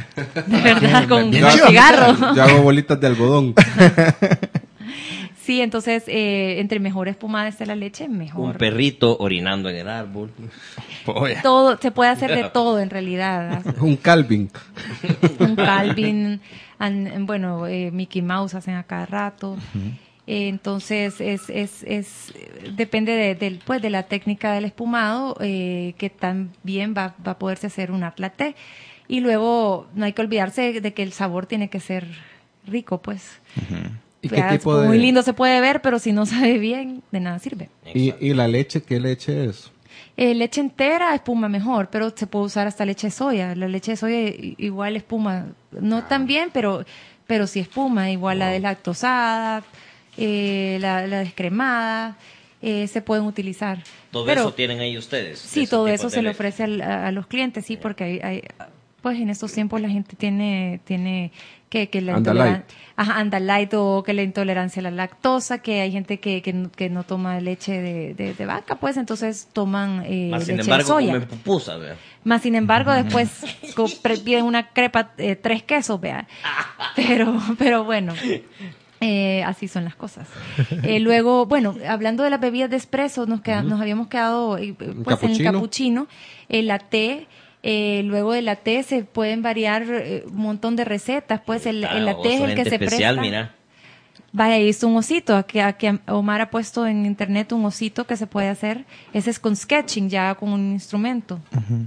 de verdad, con, Bien con chido. cigarro. Yo hago bolitas de algodón. Sí, entonces, eh, entre mejor espumada esté la leche, mejor. Un perrito orinando en el árbol. Oye. Todo, se puede hacer de todo en realidad. Un Calvin. Un Calvin, an- bueno, eh, Mickey Mouse hacen a cada rato. Eh, entonces, es, es, es, depende de, del, pues, de la técnica del espumado, eh, que también va, va a poderse hacer un art latte. Y luego, no hay que olvidarse de que el sabor tiene que ser rico, pues. ¿Y qué Ya, tipo de...? Muy lindo se puede ver, pero si no sabe bien, de nada sirve. ¿Y, ¿Y la leche? ¿Qué leche es? Eh, leche entera espuma mejor, pero se puede usar hasta leche de soya. La leche de soya i- igual espuma, no tan bien, pero, pero sí espuma. Igual la deslactosada, eh, la, la descremada. eh, se pueden utilizar. Todo Pero, eso tienen ahí ustedes. Sí, ese todo tipo eso de se le leche. ofrece al- a, a los clientes, sí, porque hay, hay, pues en estos tiempos la gente tiene, tiene que, que la Andalight. intolerancia, ajá, Andalight o que la intolerancia a la lactosa, que hay gente que, que, no- que no toma leche de, de, de vaca, pues entonces toman eh, Más sin leche embargo, de soya. comen pupusa, ¿verdad? Más sin embargo, después co- pre- piden una crepa, eh, tres quesos, vea. Pero, pero bueno, eh, así son las cosas. Eh, luego, bueno, hablando de las bebidas de espresso, nos, queda- nos habíamos quedado eh, pues, en el Capuchino. capuchino, el latte. Eh, luego del latte se pueden variar eh, un montón de recetas. Pues el, el Ah, vos latte es sos el que gente se especial, presta. mira. Vaya, hizo un osito. Aquí, aquí Omar ha puesto en internet un osito que se puede hacer. Ese es con sketching, ya con un instrumento.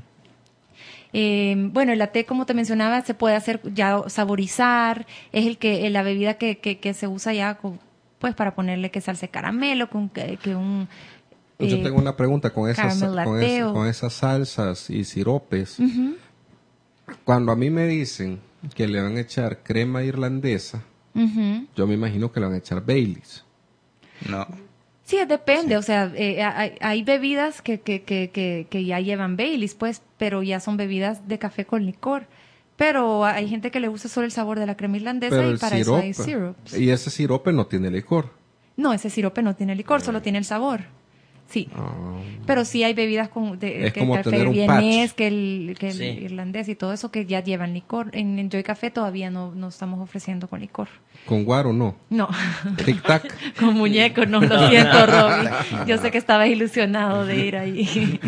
Eh, bueno, el latte, como te mencionaba, se puede hacer ya saborizar. Es el que eh, la bebida que, que, que se usa ya con- pues para ponerle que salsa de caramelo, con que, que un... Yo eh, tengo una pregunta con esas, caramel con, latte es- o- con esas salsas y siropes. Ujú, Cuando a mí me dicen que le van a echar crema irlandesa, ujú. yo me imagino que le van a echar Baileys. No. Sí, depende, o sea, eh, hay, hay bebidas que, que, que, que, que ya llevan Baileys, pues, pero ya son bebidas de café con licor. Pero hay gente que le gusta solo el sabor de la crema irlandesa Pero y el para eso hay sirope, syrups. y ese sirope no tiene licor. No, ese sirope no tiene licor, solo tiene el sabor. Sí. Pero sí hay bebidas con de, Es que como el café tener un vienés, patch. que el, que el Sí. irlandés y todo eso que ya llevan licor. En, en Joy Café todavía no, no estamos ofreciendo con licor. Con guaro no. No, Tic tac. con muñecos, no, lo siento, Robbie. Yo sé que estabas ilusionado de ir ahí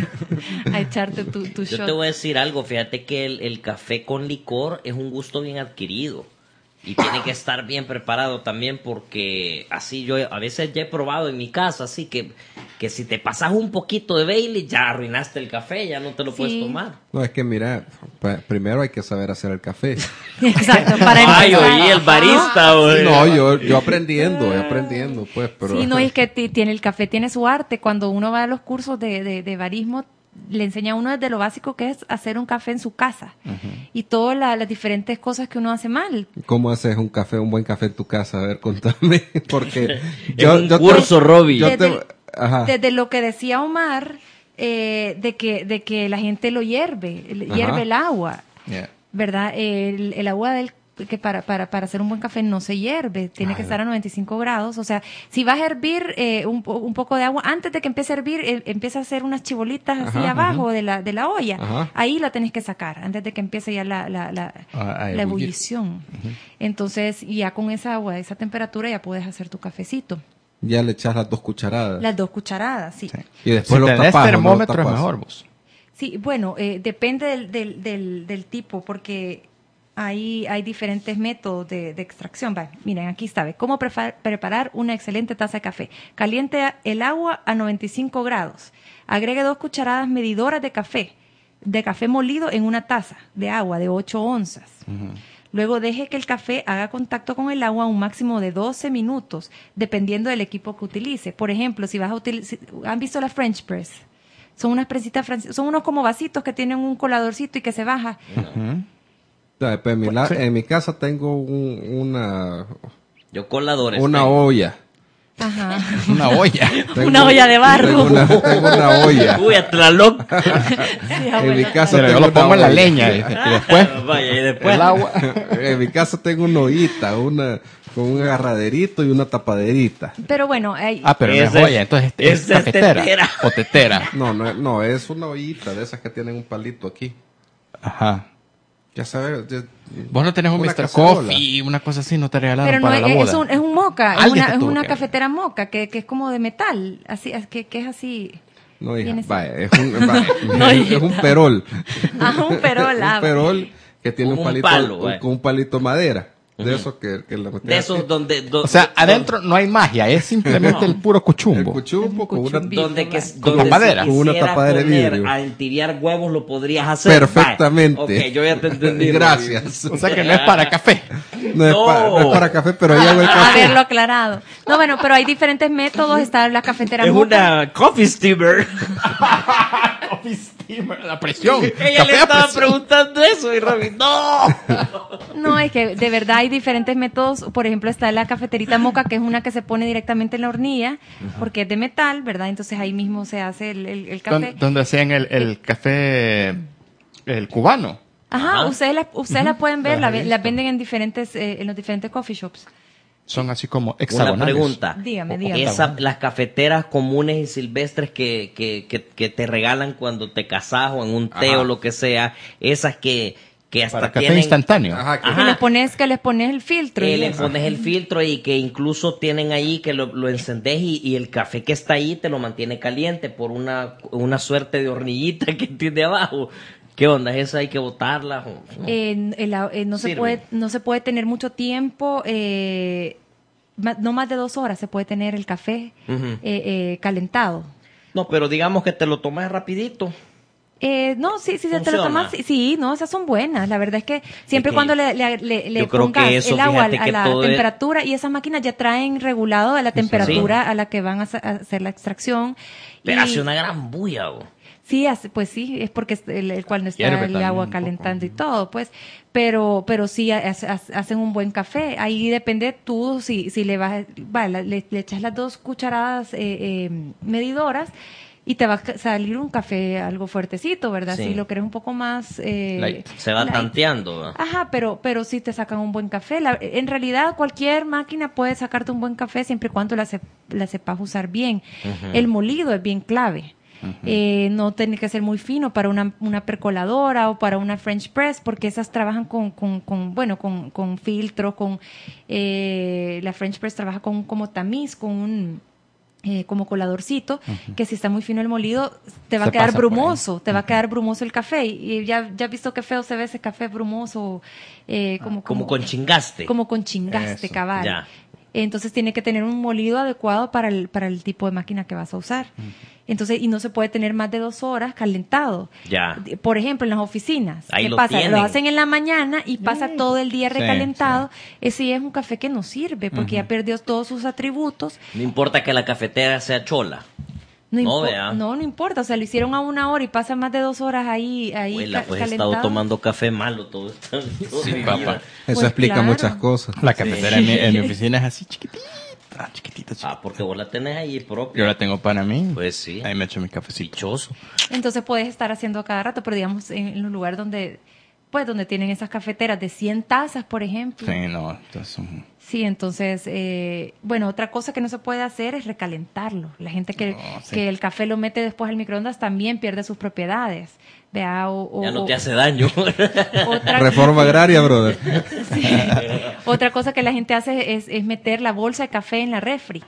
a echarte tu, tu Yo shot. te voy a decir algo, fíjate que el, el café con licor es un gusto bien adquirido y tiene que estar bien preparado también porque así yo a veces ya he probado en mi casa, así que, que si te pasas un poquito de Bailey ya arruinaste el café, ya no te lo Sí. puedes tomar. No, es que mira, pa- primero hay que saber hacer el café. Exacto, para Ay, empezar. oí el barista, güey. No, yo, yo aprendiendo, aprendiendo, pues, pero... Sí, no, es que ti- tiene el café tiene su arte. Cuando uno va a los cursos de, de, de barismo, le enseña a uno desde lo básico que es hacer un café en su casa. Y todas la- las diferentes cosas que uno hace mal. ¿Cómo haces un café, un buen café en tu casa? A ver, contame, porque... Es un curso, Robbie. Yo Desde, te, ajá. desde lo que decía Omar, eh, de que de que la gente lo hierve, el- Ajá. hierve el agua, Yeah. ¿verdad? El, el agua del que para, para, para hacer un buen café no se hierve, tiene que estar a noventa y cinco grados. O sea, si vas a hervir eh, un, po- un poco de agua, antes de que empiece a hervir, eh, empieza a hacer unas chibolitas así Ajá, abajo de la de la olla. Ajá. Ahí la tenés que sacar, antes de que empiece ya la, la, la, A- a la ebullir. ebullición. Entonces, ya con esa agua, esa temperatura, ya puedes hacer tu cafecito. Ya le echas las dos cucharadas. Las dos cucharadas, sí. Sí. Y después Si lo tenés tapas, ¿o no lo termómetro es tapas? mejor, vos. Sí, bueno, eh, depende del, del, del, del tipo, porque hay, hay diferentes métodos de, de extracción. Va, miren, aquí está, ve, cómo prefa- preparar una excelente taza de café. Caliente el agua a noventa y cinco grados. Agregue dos cucharadas medidoras de café, de café molido en una taza de agua de ocho onzas. Luego deje que el café haga contacto con el agua un máximo de doce minutos, dependiendo del equipo que utilice. Por ejemplo, si vas a utilizar, ¿han visto la French Press? Son unas presitas francesas, son unos como vasitos que tienen un coladorcito y que se baja. Ya, pues, en, mi la- Sí. en mi casa tengo un- una, Yo coladores. una tengo. olla. Ajá. Una olla. Tengo- Una olla de barro. Tengo una, tengo una olla. Uy, a Tlaloc. Sí, En mi abuela. casa Pero yo tengo lo pongo una en la olla. leña. Y, y después, Vaya, y después. el agua. En mi casa tengo una ollita, una con un agarraderito y una tapaderita. Pero bueno, hay, Ah, pero no es Ese- olla. Entonces es, ese es cafetera. tetera. O tetera. No, no, es- no, es una ollita de esas que tienen un palito aquí. Ajá. Ya sabes, ya- Vos no tenés un Una mister cacerola. Coffee, una cosa así, no te regalaron pero no para es, la boda. es un, es un moca, es Alguien una, te es tuvo una que- cafetera moca que, que es como de metal, así, es que, que es así. no, hija, Viene vaya, es un, vaya, No, es, es un perol. Ah, un perol, ah, un perol que tiene Como un un palito, palo, un- vaya. con un palito de madera. De esos que, que le metes De esos así. donde, do- O sea, do- adentro no hay magia, es simplemente el puro El cuchumbo. cuchumbo con una... cuchumbito. donde que Con donde tapadera. si Con una quisieras tapadera de poner vidrio. a entibiar huevos lo podrías hacer. Perfectamente. Vaya. Ok, yo ya te entendí. Gracias. O sea que no es para café. No es, No. pa- no es para café, pero ahí hago el café. Haberlo aclarado. No, bueno, pero hay diferentes métodos. Está la cafetera Es moca. una coffee steamer. coffee steamer, la presión. Ella Café le a estaba presión. preguntando eso y Robin, ¡no! No, es que de verdad hay diferentes métodos. Por ejemplo, está la cafeterita Moka, que es una que se pone directamente en la hornilla, porque es de metal, ¿verdad? Entonces ahí mismo se hace el, el, el café. Don- Donde hacían el, el café, el cubano. Ajá, Ajá. ustedes la, ustedes la pueden ver, Las la, he ve- la visto. venden en diferentes, eh, en los diferentes coffee shops. Son así como Una hexagonales. pregunta. Dígame, O- dígame. Esa- las cafeteras comunes y silvestres que, que, que, que te regalan cuando te casas o en un té Ajá. o lo que sea, esas que, que hasta Para café tienen... instantáneo. Ajá, que- Que Ajá. les pones, que les pones el filtro. que y le eso. pones el filtro y que incluso tienen ahí que lo, lo encendés y, y el café que está ahí te lo mantiene caliente por una, una suerte de hornillita que tiene abajo. ¿Qué onda? ¿Esa hay que botarla? ¿No? Eh, el- eh, no se Sirve. puede, no se puede tener mucho tiempo, eh, ma- no más de dos horas se puede tener el café Ujú. eh, eh, calentado. No, pero digamos que te lo tomas rapidito. Eh, no, sí, sí, se te lo Funciona. tomas, sí, sí, no, esas son buenas. La verdad es que siempre Es que cuando le, le, le- le yo creo pongas que eso, el agua a, fíjate a que la todo es- temperatura y esas máquinas ya traen regulado a la temperatura a la que van a, sa- a hacer la extracción. Pero Y- hace una gran bulla. bo. Sí, hace- pues sí, es porque es el, el cual no está Hierve el también agua un calentando y poco. todo, pues, pero pero sí ha- ha- hacen un buen café. Ahí depende tú si si le vas, va, la- le, le echas las dos cucharadas eh, eh, medidoras y te va a salir un café algo fuertecito, ¿verdad? Sí. Si lo quieres un poco más eh, Light. Se va light. tanteando. ¿va? Ajá, pero pero sí te sacan un buen café. La- en realidad cualquier máquina puede sacarte un buen café siempre y cuando la, se- la sepas usar bien. El molido es bien clave. Eh, no tiene que ser muy fino para una, una percoladora o para una French press, porque esas trabajan con, con, con bueno, con, con filtro, con eh, la French press trabaja con como tamiz, con un eh, como coladorcito, que si está muy fino el molido, te va Se a quedar pasa por ahí. brumoso, te va a quedar brumoso el café. Y ya, ya has visto qué feo se ve ese café brumoso, eh, como, Como con chingaste. como con chingaste, Eso, cabal. ya. Entonces tiene que tener un molido adecuado para el, para el tipo de máquina que vas a usar. Entonces, y no se puede tener más de dos horas calentado. Ya. Por ejemplo, en las oficinas. Ahí ¿Qué lo pasa? tienen. Lo hacen en la mañana y pasa todo el día Sí, recalentado. Ese es un café que no sirve porque ya perdió todos sus atributos. No importa que la cafetera sea chola. No, No, impo- vea. no, no importa. O sea, lo hicieron a una hora y pasa más de dos horas ahí, ahí Abuela, ca- pues he calentado. estado tomando café malo todo esto. Sí, papá. Eso Pues explica claro. muchas cosas. La cafetera en, mi, en mi oficina es así chiquitita, chiquitita, chiquitita. Ah, porque vos la tenés ahí propia. Yo la tengo para mí. Pues sí. Ahí me echo mi cafecito. Dichoso. Entonces puedes estar haciendo a cada rato, pero digamos en, en los lugares donde, pues, donde tienen esas cafeteras de cien tazas, por ejemplo. Sí, no. Entonces, um, Sí, entonces, eh, bueno, otra cosa que no se puede hacer es recalentarlo. La gente que, No, sí. que el café lo mete después al microondas también pierde sus propiedades. Vea, o, o- Ya no o- te hace daño. otra, Reforma agraria, brother. sí. Otra cosa que la gente hace es, es meter la bolsa de café en la refri.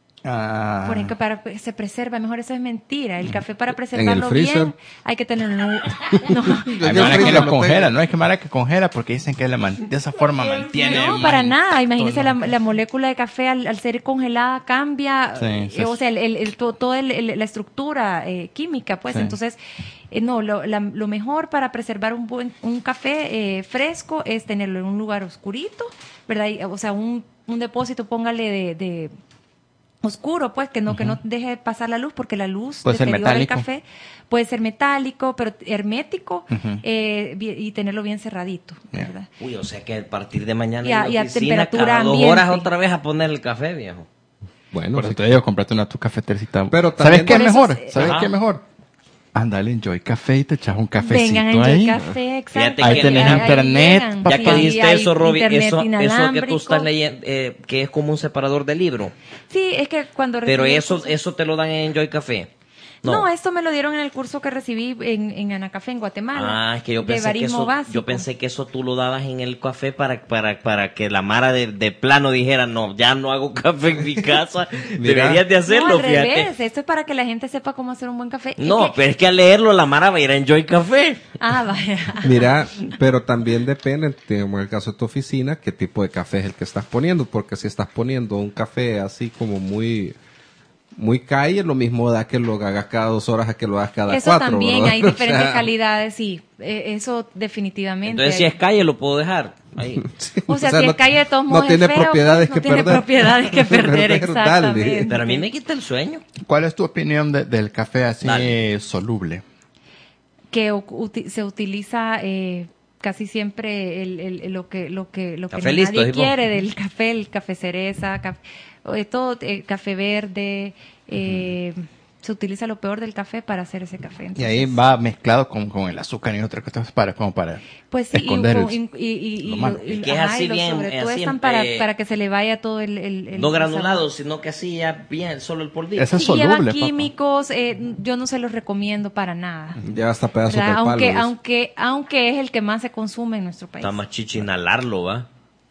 ah, Por ejemplo, para que se preserva, mejor eso es mentira. El café para preservarlo freezer? bien hay que tenerlo. No, hay mara que lo congela, no hay que mara que congela porque dicen que la man- de esa forma mantiene. no, man- para nada. Imagínese la, todo. la molécula de café al, al ser congelada cambia, Sí, eh, sí. o sea, el, el, el- to- todo el- el- la estructura eh, química, pues. Sí. Entonces, eh, no, lo, la- lo mejor para preservar un buen un café eh, fresco es tenerlo en un lugar oscurito, ¿verdad? Y, o sea, un, un depósito, póngale de, de oscuro, pues, que no que no deje pasar la luz, porque la luz Puede ser deteriora el metálico. café. Puede ser metálico, pero hermético, Ujú. eh, bi- y tenerlo bien cerradito, Ya. ¿verdad? Uy, o sea que a partir de mañana Y a- en y la a oficina, temperatura cada dos ambiente. horas otra vez a poner el café, viejo. Bueno, Por eso sí. te digo, comprate una tu cafetercita. Pero ¿Sabes también- qué es Por eso mejor? es- ¿Sabes Ajá. qué es mejor? Ándale, Enjoy Café y te echas un cafecito Vengan a Enjoy ahí. Café, exacto. Fíjate Ahí que- tenés ahí internet, llegan. papá. Ya que Sí, dijiste hay eso, Robbie, internet eso, eso que tú inalámbrico. estás leyendo, eh, que es como un separador de libro. Sí, es que cuando Pero recibí el eso, curso- eso te lo dan en Enjoy Café. No. esto me lo dieron en el curso que recibí en, en Anacafé, en Guatemala. Ah, es que yo de pensé que barismo eso, básico. yo pensé que eso tú lo dabas en el café para, para, para que la Mara de, de plano dijera, no, ya no hago café en mi casa. Mira. Deberías de No, hacerlo, al fíjate. revés, esto es para que la gente sepa cómo hacer un buen café. Es No, que- pero es que al leerlo la Mara va a ir a Enjoy Café. Ah, vaya. Mira, pero también depende, como en el caso de tu oficina, qué tipo de café es el que estás poniendo, porque si estás poniendo un café así como muy muy calle, lo mismo da que lo hagas cada dos horas a que lo hagas cada Eso cuatro. también, ¿verdad? hay O diferentes sea, calidades, sí. eh, eso definitivamente. Entonces si es calle lo puedo dejar. Ahí. sí, O sea, si es calle de todos modos no tiene es feo, propiedades pues, que no tiene perder. propiedades que perder, Dale. exactamente. Pero a mí me quita el sueño. ¿Cuál es tu opinión de- del café así Dale. soluble? que uti- se utiliza eh, casi siempre el, el, el- lo que lo que lo que Café nadie listo, digo. quiere del café, el café cereza, café, eh, todo eh, café verde, eh, se utiliza lo peor del café para hacer ese café. Y Entonces, ahí va mezclado con, con el azúcar y otras cosas para, como para pues sí, y, esconder el- y, y, y- lo y malo. lo- y- Es que es ajá, así y los bien, sobre todo así, están para, eh, para que se le vaya todo el, el, el No el granulado, sabor. sino que así ya bien, solo el polvito. Ese es Sí, soluble, llevan papá. químicos, eh, yo no se los recomiendo para nada. Ya hasta pedazos de ¿Verdad? palo. Aunque, dice. aunque, aunque es el que más se consume en nuestro país. Está más chichi inhalarlo, ¿va?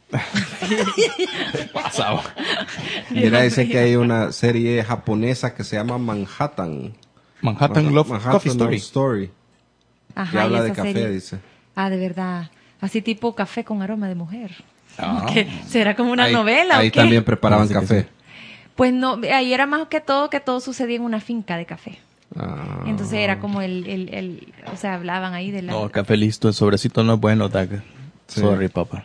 Pasa, oh. Mira, dice que hay una serie japonesa que se llama Manhattan. Manhattan Love Manhattan Coffee Love Story. Story. Ajá, Que y habla esa de café, serie- dice. Ah, de verdad. Así tipo café con aroma de mujer. Ah. ¿Qué? ¿Será como una Ahí- novela Ahí o qué? también preparaban Parece que café. sí. Pues no, ahí era más que todo que todo sucedía en una finca de café. Ah. Entonces era como el, el, el o sea, hablaban ahí de la... No, café listo, el sobrecito no es bueno, Dag. Sí. Sorry, papá.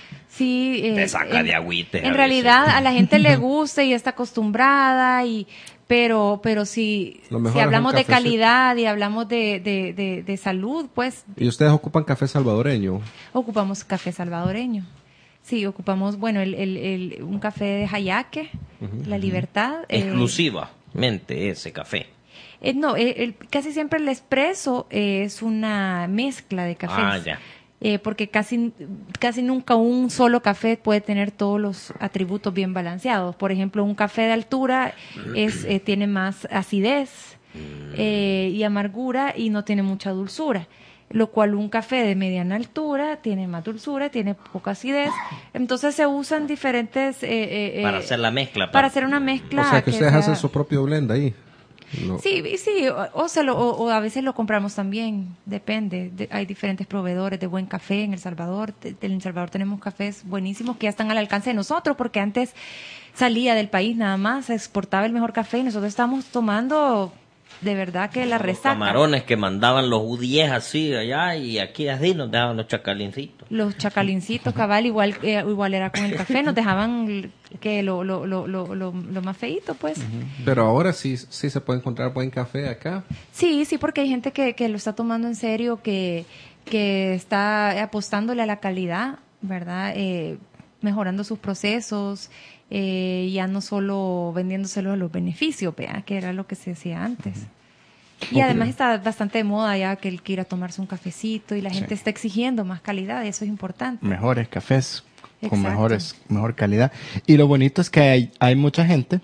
Sí, eh, Te saca en, de agüite a en veces. realidad a la gente le gusta y está acostumbrada y pero pero si, Lo mejor si es un hablamos de cafecito. calidad y hablamos de, de, de, de salud, pues ¿Y ustedes ocupan café salvadoreño? ocupamos café salvadoreño. Sí, ocupamos, bueno, el, el, el, un café de Hayaque, La Libertad. eh, Exclusivamente ese café. eh, no, eh, el- casi siempre el espresso eh, es una mezcla de cafés. Ah, ya. Eh, porque casi, casi nunca un solo café puede tener todos los atributos bien balanceados. Por ejemplo, un café de altura es, eh, tiene más acidez eh, y amargura y no tiene mucha dulzura. Lo cual un café de mediana altura tiene más dulzura, tiene poca acidez. Entonces se usan diferentes... eh, eh, Para eh, hacer la mezcla. para pa- hacer una mezcla. O sea, que ustedes sea- hacen su propio blend ahí. No. Sí, y sí, o, o se lo- o- o a veces lo compramos también, depende. De- hay diferentes proveedores de buen café en El Salvador. De- en El Salvador tenemos cafés buenísimos que ya están al alcance de nosotros, porque antes salía del país nada más, se exportaba el mejor café y nosotros estamos tomando de verdad que la Los resaca. camarones que mandaban los U diez así allá y aquí así nos daban los chacalincitos. Los chacalincitos, cabal, igual eh, igual era con el café, nos dejaban que lo, lo, lo, lo, lo, lo más feíto, pues. Pero ahora sí, sí se puede encontrar buen café acá. Sí, sí, porque hay gente que, que lo está tomando en serio, que, que está apostándole a la calidad, ¿verdad? Eh, mejorando sus procesos, eh, ya no solo vendiéndoselo a los beneficios, ¿vea? Que era lo que se hacía antes. Y Ok. además está bastante de moda ya que él quiera tomarse un cafecito y la gente Sí. está exigiendo más calidad, y eso es importante. Mejores cafés con Exacto. mejores, mejor calidad. Y lo bonito es que hay, hay mucha gente,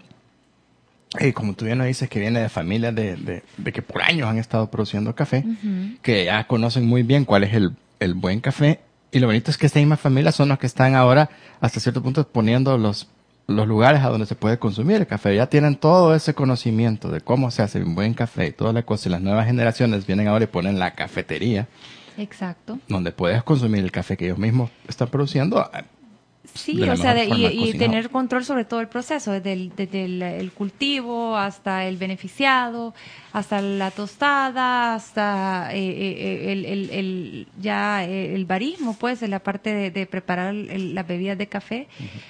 eh, como tú bien lo dices, que viene de familias de, de, de que por años han estado produciendo café, Ujú. que ya conocen muy bien cuál es el, el buen café. Y lo bonito es que estas mismas familias son las que están ahora, hasta cierto punto, poniendo los, los lugares a donde se puede consumir el café. Ya tienen todo ese conocimiento de cómo se hace un buen café y toda la cosa. Y las nuevas generaciones vienen ahora y ponen la cafetería, Exacto. donde puedes consumir el café que ellos mismos están produciendo. Sí, de la o sea, mejor de- y, forma y cocinado. tener control sobre todo el proceso, desde el, desde el, el cultivo hasta el beneficiado, hasta la tostada, hasta eh, eh, el, el, el- ya eh, el barismo, pues, en la parte de, de preparar el- las bebidas de café.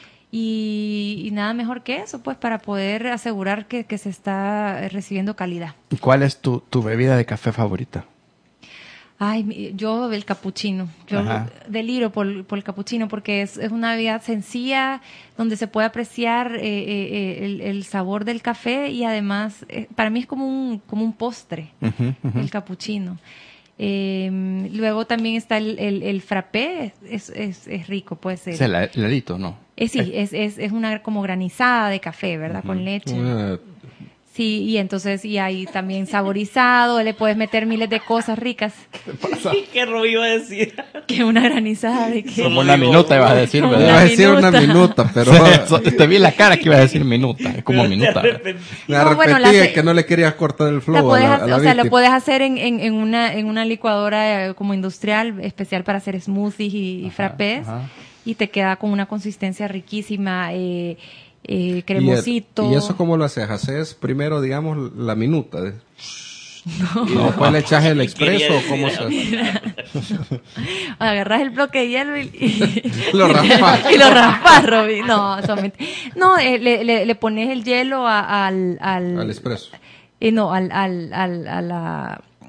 Y, y nada mejor que eso, pues, para poder asegurar que, que se está recibiendo calidad. ¿Cuál es tu, tu bebida de café favorita? Ay, mi- yo el capuchino, yo Ajá. deliro por, por el capuchino porque es, es una bebida sencilla donde se puede apreciar eh, eh, eh, el, el sabor del café y además eh, para mí es como un, como un postre, Ujú, ujú. el capuchino. Eh, luego también está el, el, el frappé, es, es, es rico, pues. Es el heladito, ¿no? Eh, sí, es, es, es una como granizada de café, ¿verdad? Con leche. Ah, Sí, y entonces, y ahí también saborizado, le puedes meter miles de cosas ricas. ¿Qué Rob iba a decir? Que una granizada de que... Como una minuta ibas a decir, Como iba ¿verdad? a una decir una minuta. minuta, pero Eso, te vi la cara que iba a decir minuta, es como minuta. ¿verdad? me No, arrepentí bueno, la de se- que no le querías cortar el flow La puedes a la, hacer- a la o sea, lo víctima. puedes hacer en, en, en una en una licuadora eh, como industrial, especial para hacer smoothies y, y Ajá, frappés, ajá. y te queda con una consistencia riquísima, eh, eh, ¿Y el- cremosito. ¿Y, eso cómo lo haces? ¿Haces primero, digamos, la minuta? de- ¿Y después le echas el expreso o cómo se hace? Agarras el bloque de hielo y, y- Lo raspas. y lo raspas, Roby. No, solamente. No, eh, le, le, le pones el hielo a- al, al, Al expreso. eh, no, al, al, al, a la,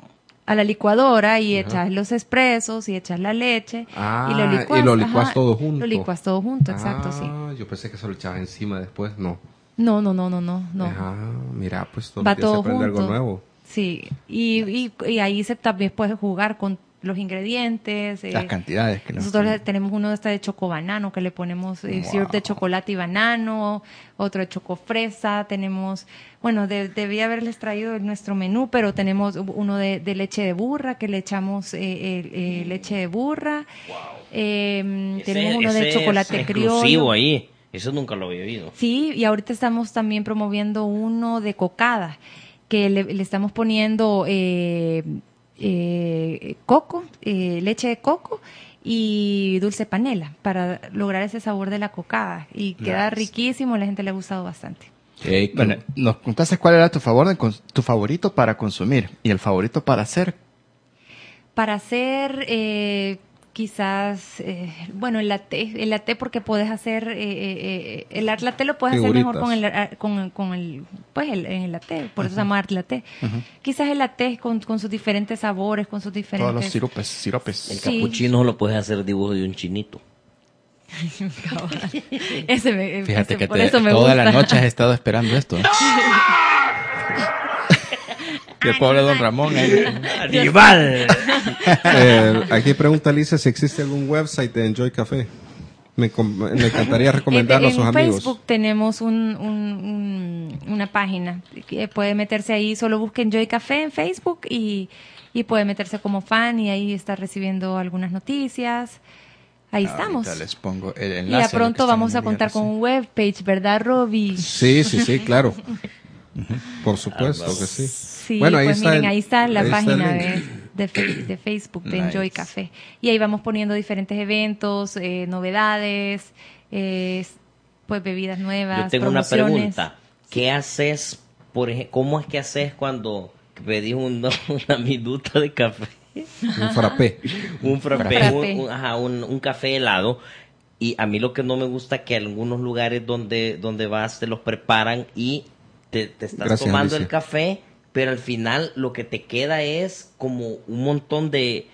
a la licuadora y ajá. echas los expresos y echas la leche ah, y lo licuas, y lo licuas ajá, todo junto. Lo licuas todo junto, exacto, ah, sí. Yo pensé que se lo echabas encima después, no. No, no, no, no, no. no. Ah, mira, pues todo va el día todo se aprende junto. algo nuevo. Sí, y, y, y ahí se también puede jugar con los ingredientes. Las eh, cantidades. Que nosotros nos... tenemos uno de esta de chocobanano que le ponemos eh, wow. syrup de chocolate y banano, otro de chocofresa, tenemos, bueno, de, debía haberles traído en nuestro menú, pero tenemos uno de, de leche de burra que le echamos eh, eh, eh, leche de burra. Wow. Eh, ese, tenemos uno de chocolate es criollo. Exclusivo ahí, eso nunca lo había oído. Sí, y ahorita estamos también promoviendo uno de cocada, que le, le estamos poniendo eh, eh, coco, eh, leche de coco y dulce panela para lograr ese sabor de la cocada y nice. Queda riquísimo, a la gente le ha gustado bastante. Hey, bueno, nos contaste cuál era tu favor de tu favorito para consumir y el favorito para hacer. Para hacer eh, quizás, eh, bueno, el latte, el latte porque puedes hacer, eh, eh, el latte lo puedes Figuritas. hacer mejor con el, con, con el, pues el, en el latte, por eso se llama art latte. Uh-huh. Quizás el latte con, con sus diferentes sabores, con sus diferentes... Todos los siropes, siropes. El sí. capuchino lo puedes hacer dibujo de un chinito. ese me, Fíjate ese, que por te, eso me toda gusta. la noche has estado esperando esto. Y el pobre don Ramón ahí. ¡Animal! eh, aquí pregunta Lisa si existe algún website de Enjoy Café. Me, me encantaría recomendarlo a sus en amigos. En Facebook tenemos un, un, un, una página. Que puede meterse ahí, solo busque Enjoy Café en Facebook y, y puede meterse como fan y ahí está recibiendo algunas noticias. Ahí Ahorita estamos. Les pongo el enlace. Y a pronto vamos a contar con un webpage, ¿verdad, Robbie? Sí, sí, sí, claro. Por supuesto que sí. Sí, bueno, ahí pues está miren, el, ahí está la ahí página está de, de, de Facebook de nice. Enjoy Café. Y ahí vamos poniendo diferentes eventos, eh, novedades, eh, pues bebidas nuevas, Yo tengo promociones. una pregunta. ¿Qué haces, por ejemplo, cómo es que haces cuando pedís un, una minuta de café? Un frappé. un frappé, frappé. un, un, ajá, un, un café helado. Y a mí lo que no me gusta es que algunos lugares donde, donde vas te los preparan y te, te estás Gracias, tomando Alicia. el café, pero al final lo que te queda es como un montón de...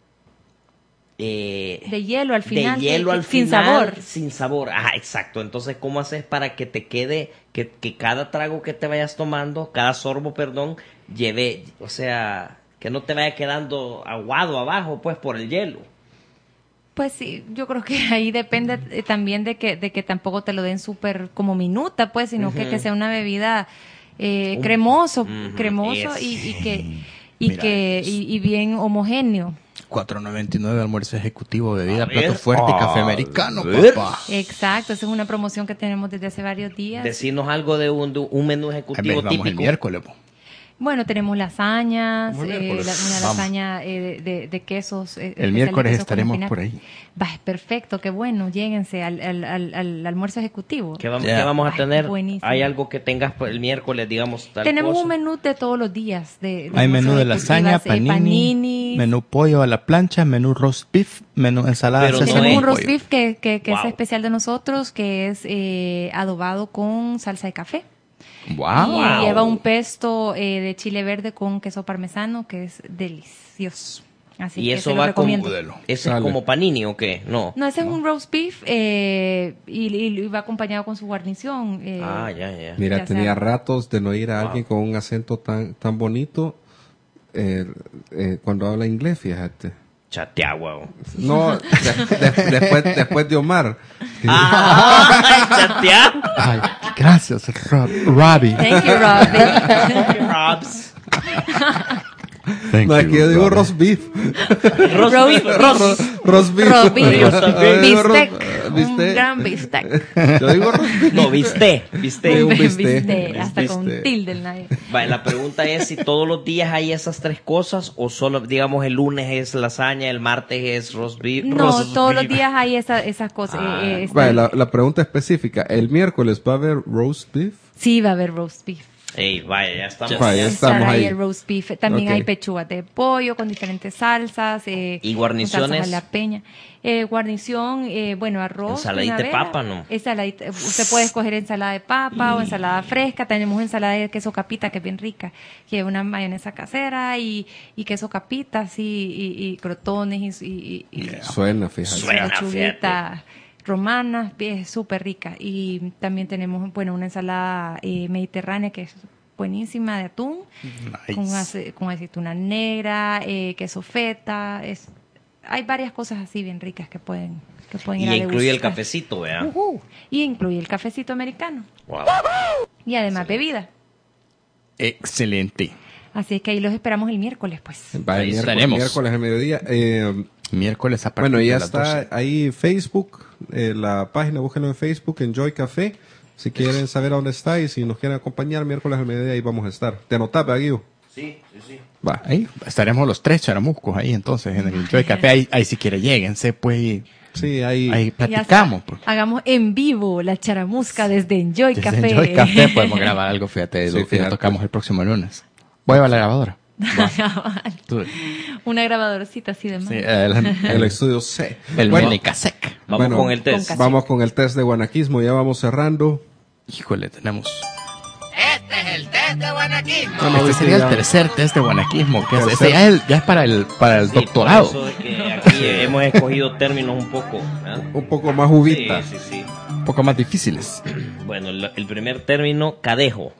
Eh, de hielo al final. De hielo que, al sin final. sabor. Sin sabor. Ah, exacto. Entonces, ¿cómo haces para que te quede, que, que cada trago que te vayas tomando, cada sorbo, perdón, lleve, o sea, que no te vaya quedando aguado abajo, pues, por el hielo? Pues sí, yo creo que ahí depende eh, también de que de que tampoco te lo den súper como minuta, pues, sino uh-huh. que, que sea una bebida eh, uh, cremoso, uh-huh. cremoso y, y que y Mira, que y, y bien homogéneo. cuatro noventa y nueve almuerzo ejecutivo, bebida, plato fuerte, oh, café americano, papá. Exacto, esa es una promoción que tenemos desde hace varios días. Decinos algo de un, de un menú ejecutivo vamos típico. El miércoles, po. Bueno, tenemos lasañas, eh, la, una lasaña eh, de, de quesos. Eh, el miércoles estaremos por ahí. Va, perfecto, qué bueno, lléguense al, al, al, al almuerzo ejecutivo. ¿Qué vamos, yeah. ¿qué vamos a tener? Ay, ¿hay algo que tengas el miércoles, digamos, tal Tenemos cosa? un menú de todos los días. De, de Hay menú de lasaña, panini, eh, paninis, menú pollo a la plancha, menú roast beef, menú ensalada. Pero de tenemos no un roast pollo. beef que, que, que wow. es especial de nosotros, que es eh, adobado con salsa de café. Wow. Y wow. lleva un pesto eh, de chile verde con queso parmesano que es delicioso. Así y que eso se lo va recomiendo. con ¿Ese es como panini o qué? No. No, ese no. es un roast beef eh, y, y va acompañado con su guarnición. Eh, ah, ya, ya. Mira, ya tenía sea. ratos de no oír a wow. alguien con un acento tan tan bonito eh, eh, cuando habla inglés, fíjate. Chatea, wow. No, de, de, después, después de Omar. ¡Ah! ¡Chatea! Ay, gracias, Rob, Robbie. Thank you, Robbie. Thank you, Robs. Thank No, you, aquí yo digo Robbie. roast beef. Roast beef. Roast Roast beef. Roast beef. Yo digo ro- Bistec. Un bistec. gran bistec. Yo digo roast beef. No, viste, viste. un bistec. Bistec, hasta Bistec. con tilde el nadie. Vale, la pregunta es si todos los días hay esas tres cosas o solo, digamos, el lunes es lasaña, el martes es roast beef. No, roast todos los beef. días hay esa, esas cosas. Ah. eh, eh, está- Vale, la, la pregunta específica. ¿El miércoles va a haber roast beef? Sí, va a haber roast beef. Ey, vaya, ya estamos. Vaya, estamos Estar ahí ahí. el roast beef. También Ok. hay pechugas de pollo con diferentes salsas. Eh, ¿Y con guarniciones? salsas a la peña. Eh, guarnición, eh, bueno, arroz. Ensaladita de primavera. papa, ¿no? Ensaladita. Usted puede escoger ensalada de papa o ensalada fresca. Tenemos ensalada de queso capita, que es bien rica. Que es una mayonesa casera y, y queso capita, así, y, y crotones y, y, y, y Suena, fíjate. Suena. lechuguita romana, es súper rica. Y también tenemos, bueno, una ensalada eh, mediterránea que es buenísima de atún, Nice. con, ace- con aceituna negra, eh, queso feta. Es, hay varias cosas así bien ricas que pueden, que pueden ir a Y incluye el degustar. cafecito, ¿verdad? Ujú. Y incluye el cafecito americano. Wow. Y además bebida. Excelente. Así es que ahí los esperamos el miércoles, pues. Va, el Ahí miércoles, estaremos. miércoles al mediodía. Eh, Miércoles a partir bueno, ya de las está doce. ahí Facebook, eh, la página, búsquenlo en Facebook, Enjoy Café. Si quieren saber a dónde está y si nos quieren acompañar miércoles al mediodía, ahí vamos a estar. ¿Te anotás, Guido? Sí, sí, sí. Va. Ahí estaremos los tres charamuscos ahí entonces en el Enjoy Café. Ahí, ahí si quiere lléguense, pues y Sí, ahí. ahí Ya está. platicamos. Pues. Hagamos en vivo la charamusca desde Enjoy Desde Café. Enjoy Café podemos grabar algo, fíjate, Sí, lo que ya fíjate. tocamos el próximo lunes. Voy a la grabadora. Tú- Una grabadorcita así de mano. sí, el, El estudio C. el Bueno, Melicasec. Vamos Bueno, con el test. con Vamos con el test de guanaquismo, ya vamos cerrando. Híjole, tenemos. Este es el test de guanaquismo. Bueno, Este hoy sería sí el ya- tercer test de guanaquismo. Que es, Tercer. este ya, es el- ya es para el, para el Sí, por doctorado. eso es que aquí hemos escogido términos un poco. ¿verdad? un poco más Sí, ubita. sí, sí. Un poco más difíciles. Bueno, el, el primer término, cadejo.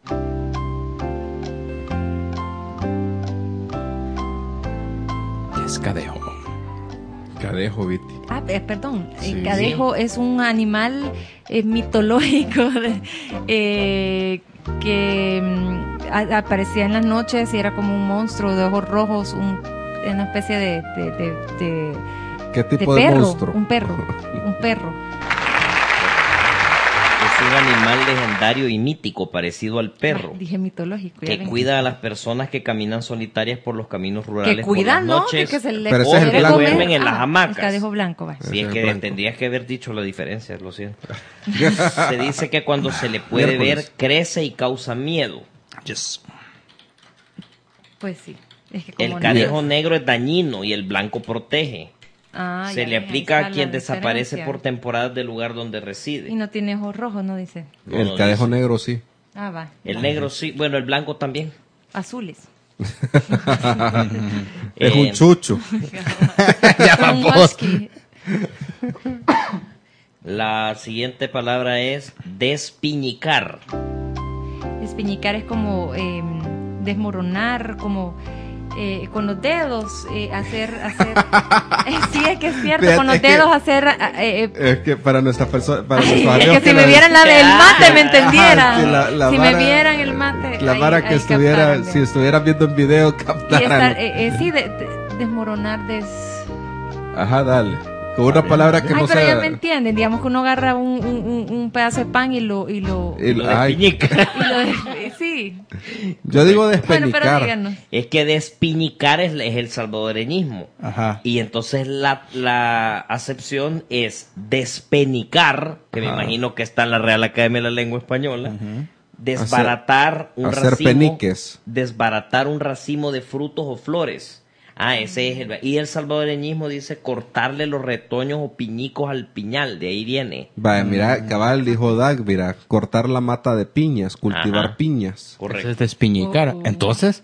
¿Qué es cadejo? Cadejo, Viti. Ah, eh, perdón. Sí. El cadejo es un animal eh, mitológico de- eh, que mm, a- aparecía en las noches y era como un monstruo de ojos rojos, un- una especie de, de, de, de- ¿Qué de tipo de, perro, monstruo? un perro, un perro. Es un animal legendario y mítico parecido al perro. Ah, dije mitológico. ya Que ven. cuida a las personas que caminan solitarias por los caminos rurales Que por cuidan, las ¿no? noches. Que, que se le Pero ese o es el que blanco. duermen en las Ah, hamacas. El cadejo blanco, va. Sí, es Ese que es blanco. tendrías que haber dicho la diferencia, lo siento. Se dice que cuando se le puede Miércoles. ver, crece y causa miedo. Yes. Pues sí. Es que como El no- cadejo negro es dañino y el blanco protege. Ah, Se ya le ven, ahí aplica está a quien la desaparece diferencia. por temporadas del lugar donde reside. Y no tiene ojos rojos, no dice. No, El no cadejo dice. negro, sí. Ah, va. El negro sí, bueno, el blanco también. Azules. Es Eh, un chucho. Ya Un vamos. husky. La siguiente palabra es despiñicar. Espiñicar es como eh, desmoronar, como eh, con los dedos eh, hacer, hacer. Eh, sí, es que es cierto, Fíjate con los que- dedos hacer. eh, eh, Es que para nuestras personas, para ay, nuestros es amigos que si la- me vieran la del mate me Ajá, entendieran. sí, la- la si vara- me vieran el mate. La ahí- vara ahí que estuviera, captaran, si vean. estuvieran viendo en video, Y captaran. estar, eh, eh, sí, de- de- desmoronar, des. Ajá, dale. Con una palabra que Ay, no pero sea. ya me entienden, digamos que uno agarra un, un, un- un pedazo de pan y lo. Y lo, y- Lo ay, despiñica. y lo des- sí. yo digo Bueno, pero despeñicar. díganos. Es que despiñicar es, es el salvadoreñismo. Ajá. Y entonces la, la acepción es despenicar, que me Ajá. imagino que está en la Real Academia de la Lengua Española. Desbaratar un hacer racimo. peniques. Desbaratar un racimo de frutos o flores. Ah, ese es el. Y el salvadoreñismo dice cortarle los retoños o piñicos al piñal, de ahí viene. Vaya, mira, cabal dijo Dag, mira, cortar la mata de piñas, cultivar Ajá. piñas. Correcto. Eso es despiñicar. Oh. Entonces,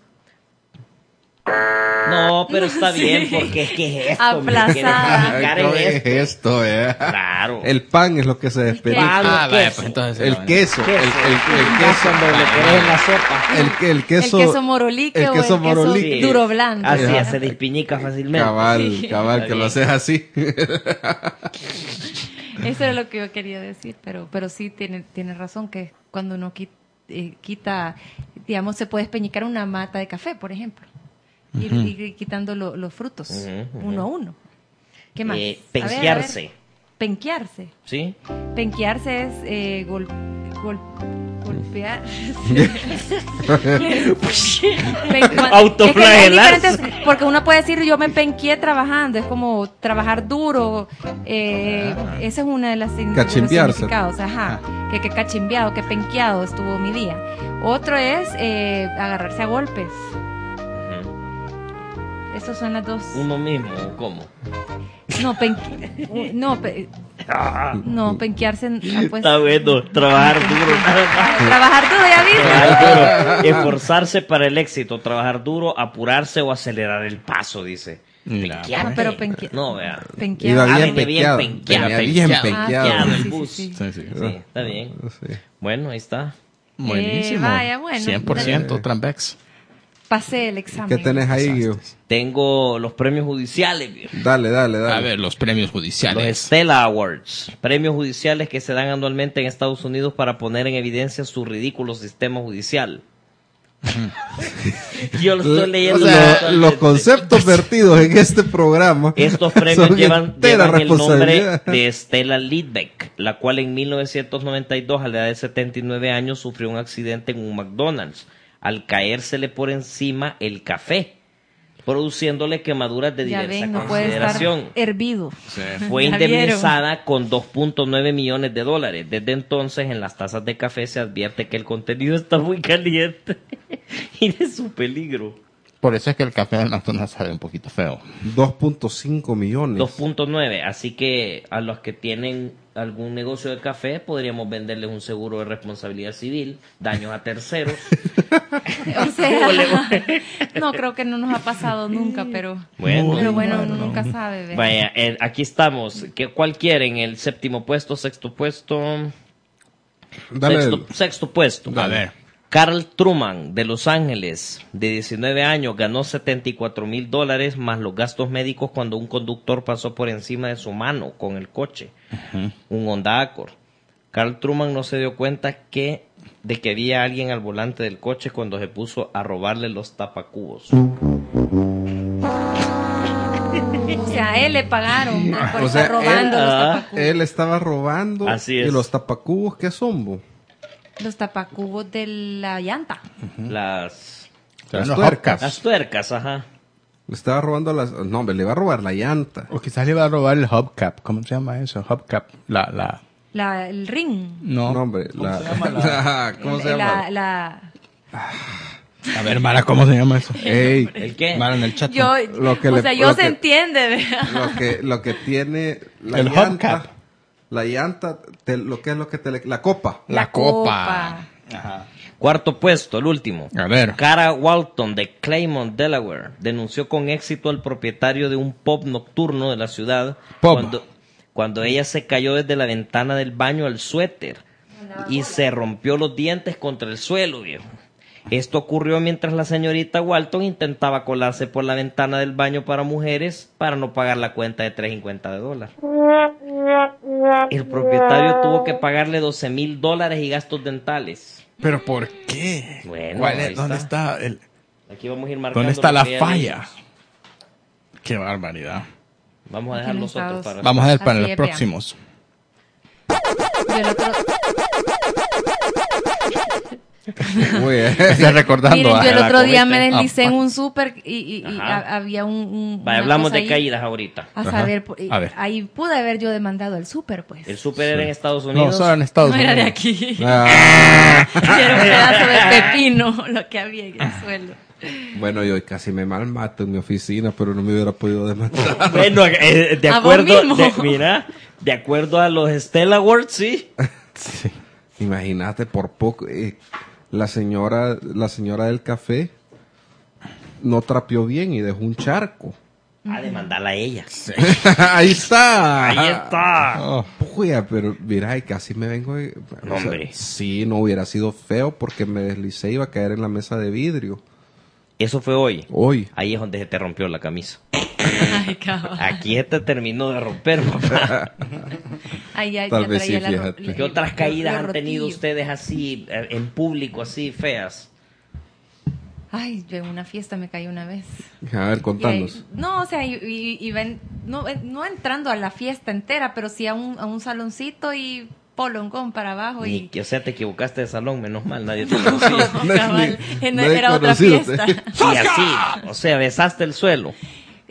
No, pero está Sí. bien, porque es que es esto. hombre, que Aplazada. despeñicar ¿Cómo es es esto. esto, eh? Claro. El pan es lo que se despeñica. Pan o Ah, vaya, queso. pues entonces El no, queso, el, Queso. el, el Un queso, cuando le pones en la sopa. el, que- el queso, el queso morolique el o queso el queso morolique. duro blando. Así Ajá. es, se despiñica fácilmente. Cabal, cabal, Está que lo bien. haces así. Eso es lo que yo quería decir, pero pero sí tiene tiene razón que cuando uno qui- eh, quita, digamos, se puede espeñicar una mata de café, por ejemplo, ir, ir quitando lo- los frutos Ujú, ujú. uno a uno. ¿Qué más? Eh, A ver, a ver. penquearse. Penquearse. ¿Sí? Penquearse es eh, gol- gol- golpear. Pen- cuan- Autoflagelarse. es que hay diferentes- porque uno puede decir yo me penqué trabajando, es como trabajar duro. Eh, esa es una de las sign- de los Cachimbiarse. significados, ajá, que, que cachimbiado, que penqueado estuvo mi día. Otro es eh, agarrarse a golpes. Ujú. Esas son las dos. Uno mismo, ¿o ¿cómo? No, pen... no, pe... no, penquearse. Ah, pues... Está bueno, trabajar duro. Trabajar duro, ya viste. Trabajar duro. Esforzarse para el éxito, trabajar duro, apurarse o acelerar el paso, dice. Mira. Penquear. Ah, pero penque... No, vea. penquear. Iba Ah, bien viene bien penqueado. penqueado. Venía bien penqueado. penqueado. Ah, el sí, bus. sí, sí. Sí, sí. Sí, está bien. Sí. Bueno, ahí está. Buenísimo. Eh, vaya, bueno. cien por ciento Trambex. Pasé el examen. ¿Qué tenés ahí, Guido? Tengo los premios judiciales, viejo. Dale, dale, dale. A ver, los premios Los judiciales. Stella Awards, premios judiciales que se dan anualmente en Estados Unidos para poner en evidencia su ridículo sistema judicial. Yo lo estoy leyendo. O sea, actualmente. los conceptos vertidos en este programa. Estos premios son llevan, entera llevan el nombre responsabilidad. de Stella Lidbeck, la cual en mil novecientos noventa y dos, a la edad de setenta y nueve años, sufrió un accidente en un McDonald's al caérsele por encima el café, produciéndole quemaduras de Ya diversa ven, no puede estar consideración. hervido. Fue Ya vieron. indemnizada con dos punto nueve millones de dólares. Desde entonces, en las tazas de café se advierte que el contenido está muy caliente y de su peligro. Por eso es que el café del McDonald's sabe un poquito feo. dos punto cinco millones. dos punto nueve, así que a los que tienen algún negocio de café podríamos venderles un seguro de responsabilidad civil, daños a terceros. O sea, no creo que no nos ha pasado nunca, pero Bueno, pero bueno, uno nunca sabe. ¿ve? vaya, eh, aquí estamos. ¿Qué, ¿Cuál quieren? ¿El séptimo puesto, sexto puesto? Dale Sexto, el- sexto puesto. A ver. Carl Truman, de Los Ángeles, de diecinueve años, ganó setenta y cuatro mil dólares más los gastos médicos cuando un conductor pasó por encima de su mano con el coche, un Honda Accord. Carl Truman no se dio cuenta que de que había alguien al volante del coche cuando se puso a robarle los tapacubos. O sea, a él le pagaron por O estar sea, robando él- los ah, tapacubos. Él estaba robando. Así ¿Y es. los tapacubos qué son, bo? Los tapacubos de la llanta. Las, Las Los tuercas. las tuercas, ajá. Le estaba robando las... No, hombre, le iba a robar la llanta. O quizás le iba a robar el hubcap. ¿Cómo se llama eso? Hubcap. La, la... La, el ring. No. No, hombre, ¿Cómo la... se llama la- ¿Cómo se La- llama? la- A ver, Mara, ¿cómo se llama eso? Ey, ¿El qué? Mara en el chat. yo, Lo que o le- sea, yo lo se que- entiende, ¿verdad? lo que, lo que tiene la El llanta... hubcap. La llanta, te- lo que es lo que te... le- La copa. La copa. Cuarto puesto, el último. A ver. Cara Walton, de Claymont, Delaware, denunció con éxito al propietario de un pub nocturno de la ciudad Pub. cuando, cuando ella se cayó desde la ventana del baño al suéter y se rompió los dientes contra el suelo, viejo. Esto ocurrió mientras la señorita Walton intentaba colarse por la ventana del baño para mujeres para no pagar la cuenta de tres cincuenta de dólares. El propietario tuvo que pagarle doce mil dólares y gastos dentales. ¿Pero por qué? Bueno, ¿Cuál es? ahí ¿Dónde está. está el... Aquí vamos a ir marcando. ¿Dónde está lo la que ya falla? leímos. Qué barbaridad. Vamos a Aquí dejar en los otros Estados- para... Vamos a ver para Así los es, próximos. Yo el otro, Uy, eh. Estoy recordando. miren, yo a el la otro día cometa. me deslicé Ah, en un súper y, y- y Ajá. ha- había un... un- Vaya, una hablamos cosa de ahí. caídas ahorita. A Ajá. saber, po- y- A ver. ahí pude haber yo demandado el súper, pues. El súper era en Estados No, Unidos. solo en Estados No Unidos. era de aquí. Ah, Era un pedazo de pepino lo que había en el suelo. bueno, yo casi me malmato en mi oficina, pero no me hubiera podido demandar. Bueno, eh, de ¿A vos acuerdo, mismo? de- mira, de acuerdo a los Stella Awards, sí. Sí. Imagínate, por poco, eh, la señora, la señora del café no trapeó bien y dejó un charco. A demandarla a ella. Ahí está. Ahí está. Oh, Puya, pero mira, y casi me vengo. de- o sea, Hombre. sí, no hubiera sido feo porque me deslicé y iba a caer en la mesa de vidrio. Eso fue hoy. Hoy. Ahí es donde se te rompió la camisa. Ay, cabrón. Aquí se te terminó de romper, papá. Ay, ya, Tal ya vez traía sí, la- fíjate. la- ¿Qué otras lo- caídas lo han tenido rotillo. ustedes así, eh, en público, así, feas? Ay, yo en una fiesta me caí una vez. A ver, Y contanos. ahí- no, o sea, i- i- iba en- no, eh, no entrando a la fiesta entera, pero sí a un, a un saloncito y polongón para abajo. Ni Y, que, o sea, te equivocaste de salón, menos mal, nadie te conocía. no, No es cabal, ni- en- no es era otra conocido. fiesta. Y así, o sea, besaste el suelo.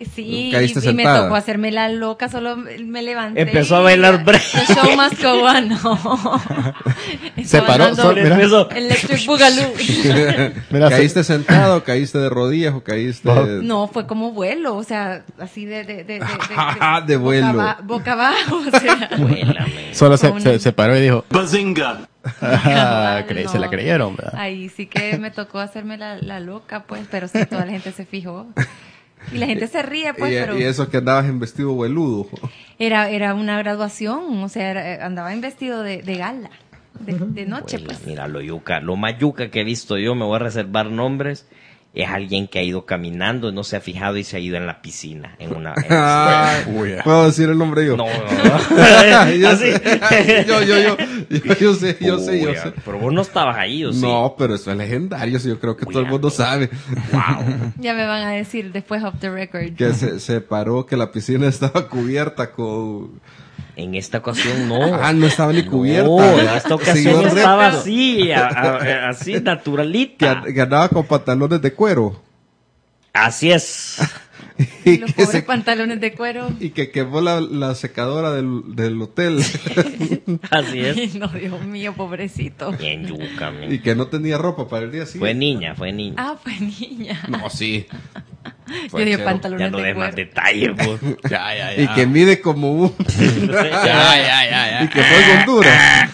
Sí, Caíste y, y me sentada. tocó hacerme la loca, solo me levanté. Empezó a bailar y- break. The show must go on, no. Se Estaba paró, dando sol- mira. Empezó. Electric Boogaloo. Mira, ¿Caíste sentado, caíste de rodillas o caíste...? No, fue como vuelo, o sea, así de... De, de, de, de, De vuelo. Boca, aba- boca abajo, o sea. Vuélame. Solo se, Con- se, se paró y dijo, Bazinga! "Ah, cre- no. se la creyeron, ¿verdad?" Ahí sí que me tocó hacerme la, la loca, pues, pero sí, toda la gente se fijó. Y la gente se ríe, pues, y, pero... y eso que andabas en vestido veludo. Era, era una graduación, o sea, era- andaba en vestido de, de gala, de, de noche, Vuela, pues. mira, lo yuca, lo más yuca que he visto yo, me voy a reservar nombres, es alguien que ha ido caminando, no se ha fijado y se ha ido en la piscina, en una... en- Ah, Uy, ¿puedo decir el nombre yo? no, no, no. yo, Así. sé. yo, yo, yo, yo, yo sé, yo sé, yo Uy, sé. Pero vos no estabas ahí, ¿o sí? No, pero eso es legendario, eso yo creo que Uy, todo el mundo no. sabe. Wow. Ya me van a decir después off the record. Que se, se paró, que la piscina estaba cubierta con... En esta ocasión no. Ah, no estaba ni cubierta. No, en esta ocasión Siguió estaba recto. así, a- a- así Que, naturalita. que andaba con pantalones de cuero. Así es. Y Los que, pobres se- pantalones de cuero. y que quemó la, la secadora del, del hotel. Así es. Ay, no, Dios mío, pobrecito. Bien yuca, men. Y que no tenía ropa para el día Fue siguiente. niña, fue niña. Ah, pues niña. No, sí. Yo dije cero. pantalones Ya no de des más cuero. detalles, pues. Ya, ya, Y que mide como un... ya, ya, ya, y que fue en Honduras.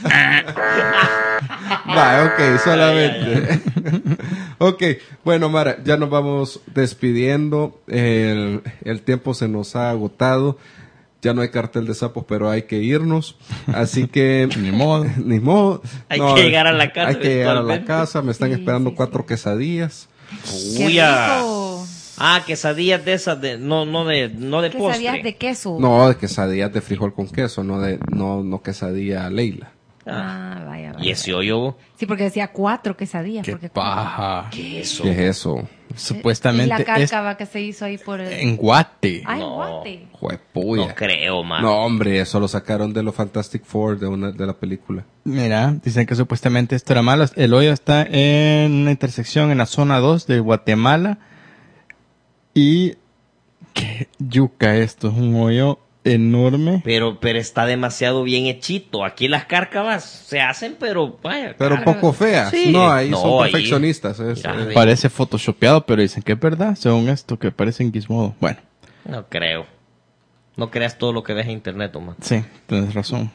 Va, ok, solamente. Ok, bueno, Mara, ya nos vamos despidiendo. El, el tiempo se nos ha agotado. Ya no hay cartel de sapos, pero hay que irnos. Así que... Ni modo. Ni modo. Hay que llegar a la casa Hay que llegar a la eventualmente. casa. Me están Sí, esperando sí, cuatro sí. quesadillas. ¡Qué Uy, ah. rico! Ah, quesadillas de esas de no no de no de postre. Quesadillas de queso. No, de quesadillas de frijol con queso, no de no no quesadilla Leila. Ah, vaya, vaya. Y ese hoyo, Sí, porque decía cuatro quesadillas. Qué porque paja. ¿qué es eso? ¿Qué es eso? Supuestamente la es cárcava que se hizo ahí por el... en Guate. Ay, No. guate. Juepuya. No creo, man. No, hombre, eso lo sacaron de los Fantastic Four de una de la película. Mira, dicen que supuestamente esto era malo. El hoyo está en una intersección en la zona dos de Guatemala. Y... qué yuca esto, es un hoyo enorme. Pero pero está demasiado bien hechito. Aquí las cárcavas se hacen, pero vaya. Pero cara. poco feas. Sí. No, ahí No, son ahí- perfeccionistas. es- Mira, eh, ve. Parece photoshopeado, pero dicen que es verdad, según esto, que parece en Gizmodo. Bueno, No creo. No creas todo lo que ves en internet, Omar. sí, tienes razón.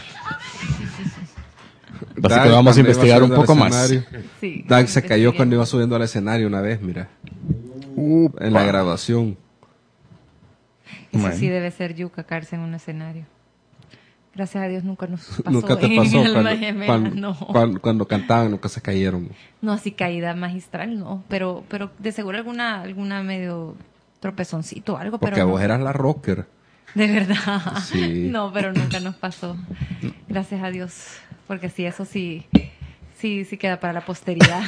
Así Dan que vamos a cuando iba investigar un subiendo al poco más. escenario. Sí. Dan se cayó Investiguen. cuando iba subiendo al escenario una vez, mira. En la graduación. Eso Bueno. sí debe ser yuca, caerse en un escenario. Gracias a Dios nunca nos pasó. Nunca te en pasó el cuando, Alma cuando, no. cuando, cuando cantaban, nunca se cayeron. No, así caída magistral, no. Pero, pero de seguro alguna, alguna medio tropezoncito o algo, Porque pero vos no. eras la rocker. De verdad. Sí. No, pero nunca nos pasó. Gracias a Dios. Porque sí, eso sí, sí, sí queda para la posteridad.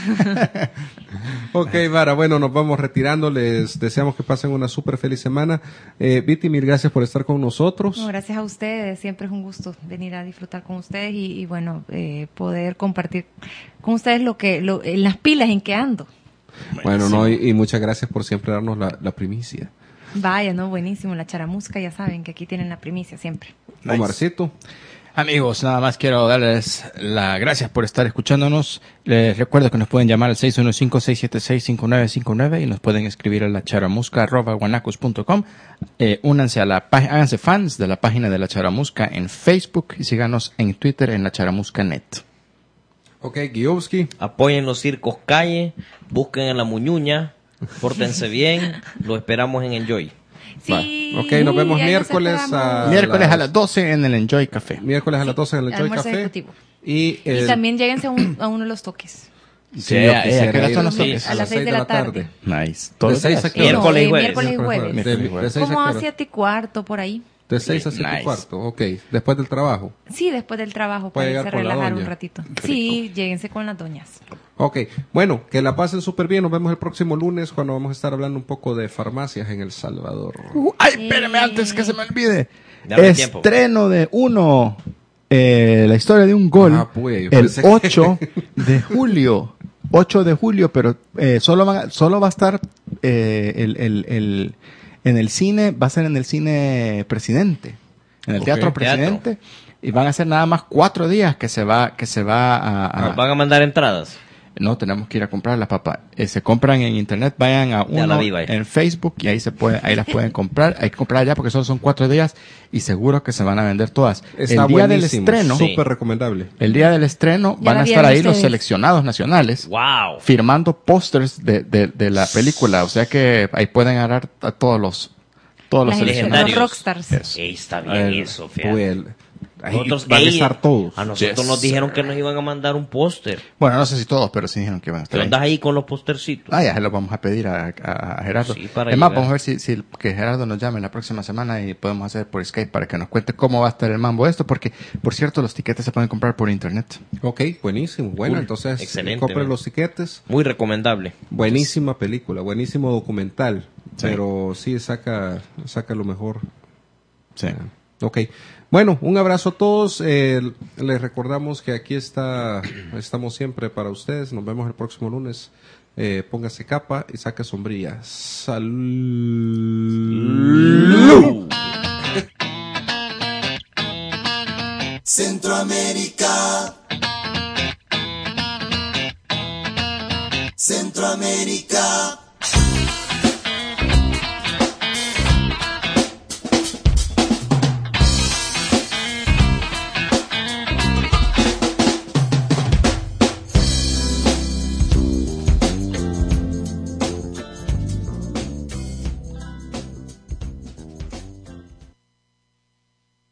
Ok, Vara, bueno, nos vamos retirando. Les deseamos que pasen una súper feliz semana. Eh, Viti, mil gracias por estar con nosotros. No, gracias a ustedes. Siempre es un gusto venir a disfrutar con ustedes y, y bueno, eh, poder compartir con ustedes lo que, lo, en las pilas en que ando. Bueno, no, y, y muchas gracias por siempre darnos la, la primicia. Vaya, no, buenísimo. La charamusca, ya saben que aquí tienen la primicia siempre. Nice. Omarcito. Amigos, nada más quiero darles las gracias por estar escuchándonos. Les recuerdo que nos pueden llamar al seis uno cinco, seis siete seis, cinco nueve cinco nueve y nos pueden escribir a la charamusca arroba guanacos punto com. Eh, únanse a la página, háganse fans de la página de la Charamusca en Facebook y síganos en Twitter en la Charamusca net. Ok, Giovsky. Apoyen los circos calle, busquen en la muñuña, pórtense bien, lo esperamos en Enjoy. Sí. Va. Ok, nos vemos ahí miércoles esperamos. a- Miércoles a las- las doce en el Enjoy Café. Miércoles a las doce en el Joy Almuerzo Café. ejecutivo. Y, el- Y también lléguense a, un- a uno de los toques. Sí, Eh, yo eh, quisiera ¿a qué hora ir son los toques? A las seis de la tarde. Nice. De Todos seis los a días. qué hora? Miércoles y No, jueves. miércoles y jueves. De, de seis Como a a qué hora? siete y cuarto, por ahí. De seis a siete y Nice. cuarto, ok. Después del trabajo. Sí, después del trabajo, Puede para llegar irse a con la relajar doña. un ratito. Sí, lléguense con las doñas. Ok, bueno, que la pasen súper bien. Nos vemos el próximo lunes cuando vamos a estar hablando un poco de farmacias en El Salvador. Uh, ay, espérame antes que se me olvide. Dame tiempo. Estreno de uno. Eh, la historia de un gol. Ah, puya, yo el pensé que- ocho de julio. ocho de julio, pero eh, solo, va, solo va a estar eh, el, el, el, En el cine, va a ser en el cine Presidente, en el Ok. Teatro Presidente, y van a ser nada más cuatro días que se va, que se va a, a- Nos van a mandar entradas. no, tenemos que ir a comprarlas, papá. Eh, se compran en internet, vayan a Ya la uno vi, vaya. en Facebook y ahí se puede, ahí las pueden comprar. Hay que comprar allá porque solo son cuatro días y seguro que se van a vender todas. Está el día del buenísimo, estreno, Sí. súper recomendable. el día del estreno Ya van la a vieron estar ahí los ustedes. seleccionados nacionales ¡Wow! firmando pósters de, de, de la película, o sea que ahí pueden agarrar a todos los todos los La gente- seleccionados. los rockstars. Eso. Ey, está bien El- eso, fíjate. pues, el- ahí Nosotros, van a ey, estar todos. A nosotros Yes, nos dijeron sir. que nos iban a mandar un póster. Bueno, no sé si todos, pero sí dijeron que van a ¿Qué estar ahí. andas ahí con los postercitos? Ah, ya se lo vamos a pedir a, a- a Gerardo. Sí, para es más, llegar. vamos a ver si, si el- que Gerardo nos llame la próxima semana y podemos hacer por Skype para que nos cuente cómo va a estar el mambo de esto, porque, por cierto, los tiquetes se pueden comprar por internet. Ok, buenísimo. Bueno, Cool. entonces Excelente, compren man. los tiquetes. Muy recomendable. Buenísima película, buenísimo documental. Sí. Pero sí saca, saca lo mejor. Sí. Ok. Bueno, un abrazo a todos. Eh, les recordamos que aquí está, estamos siempre para ustedes. Nos vemos el próximo lunes. Eh, póngase capa y saque sombrilla. Salud.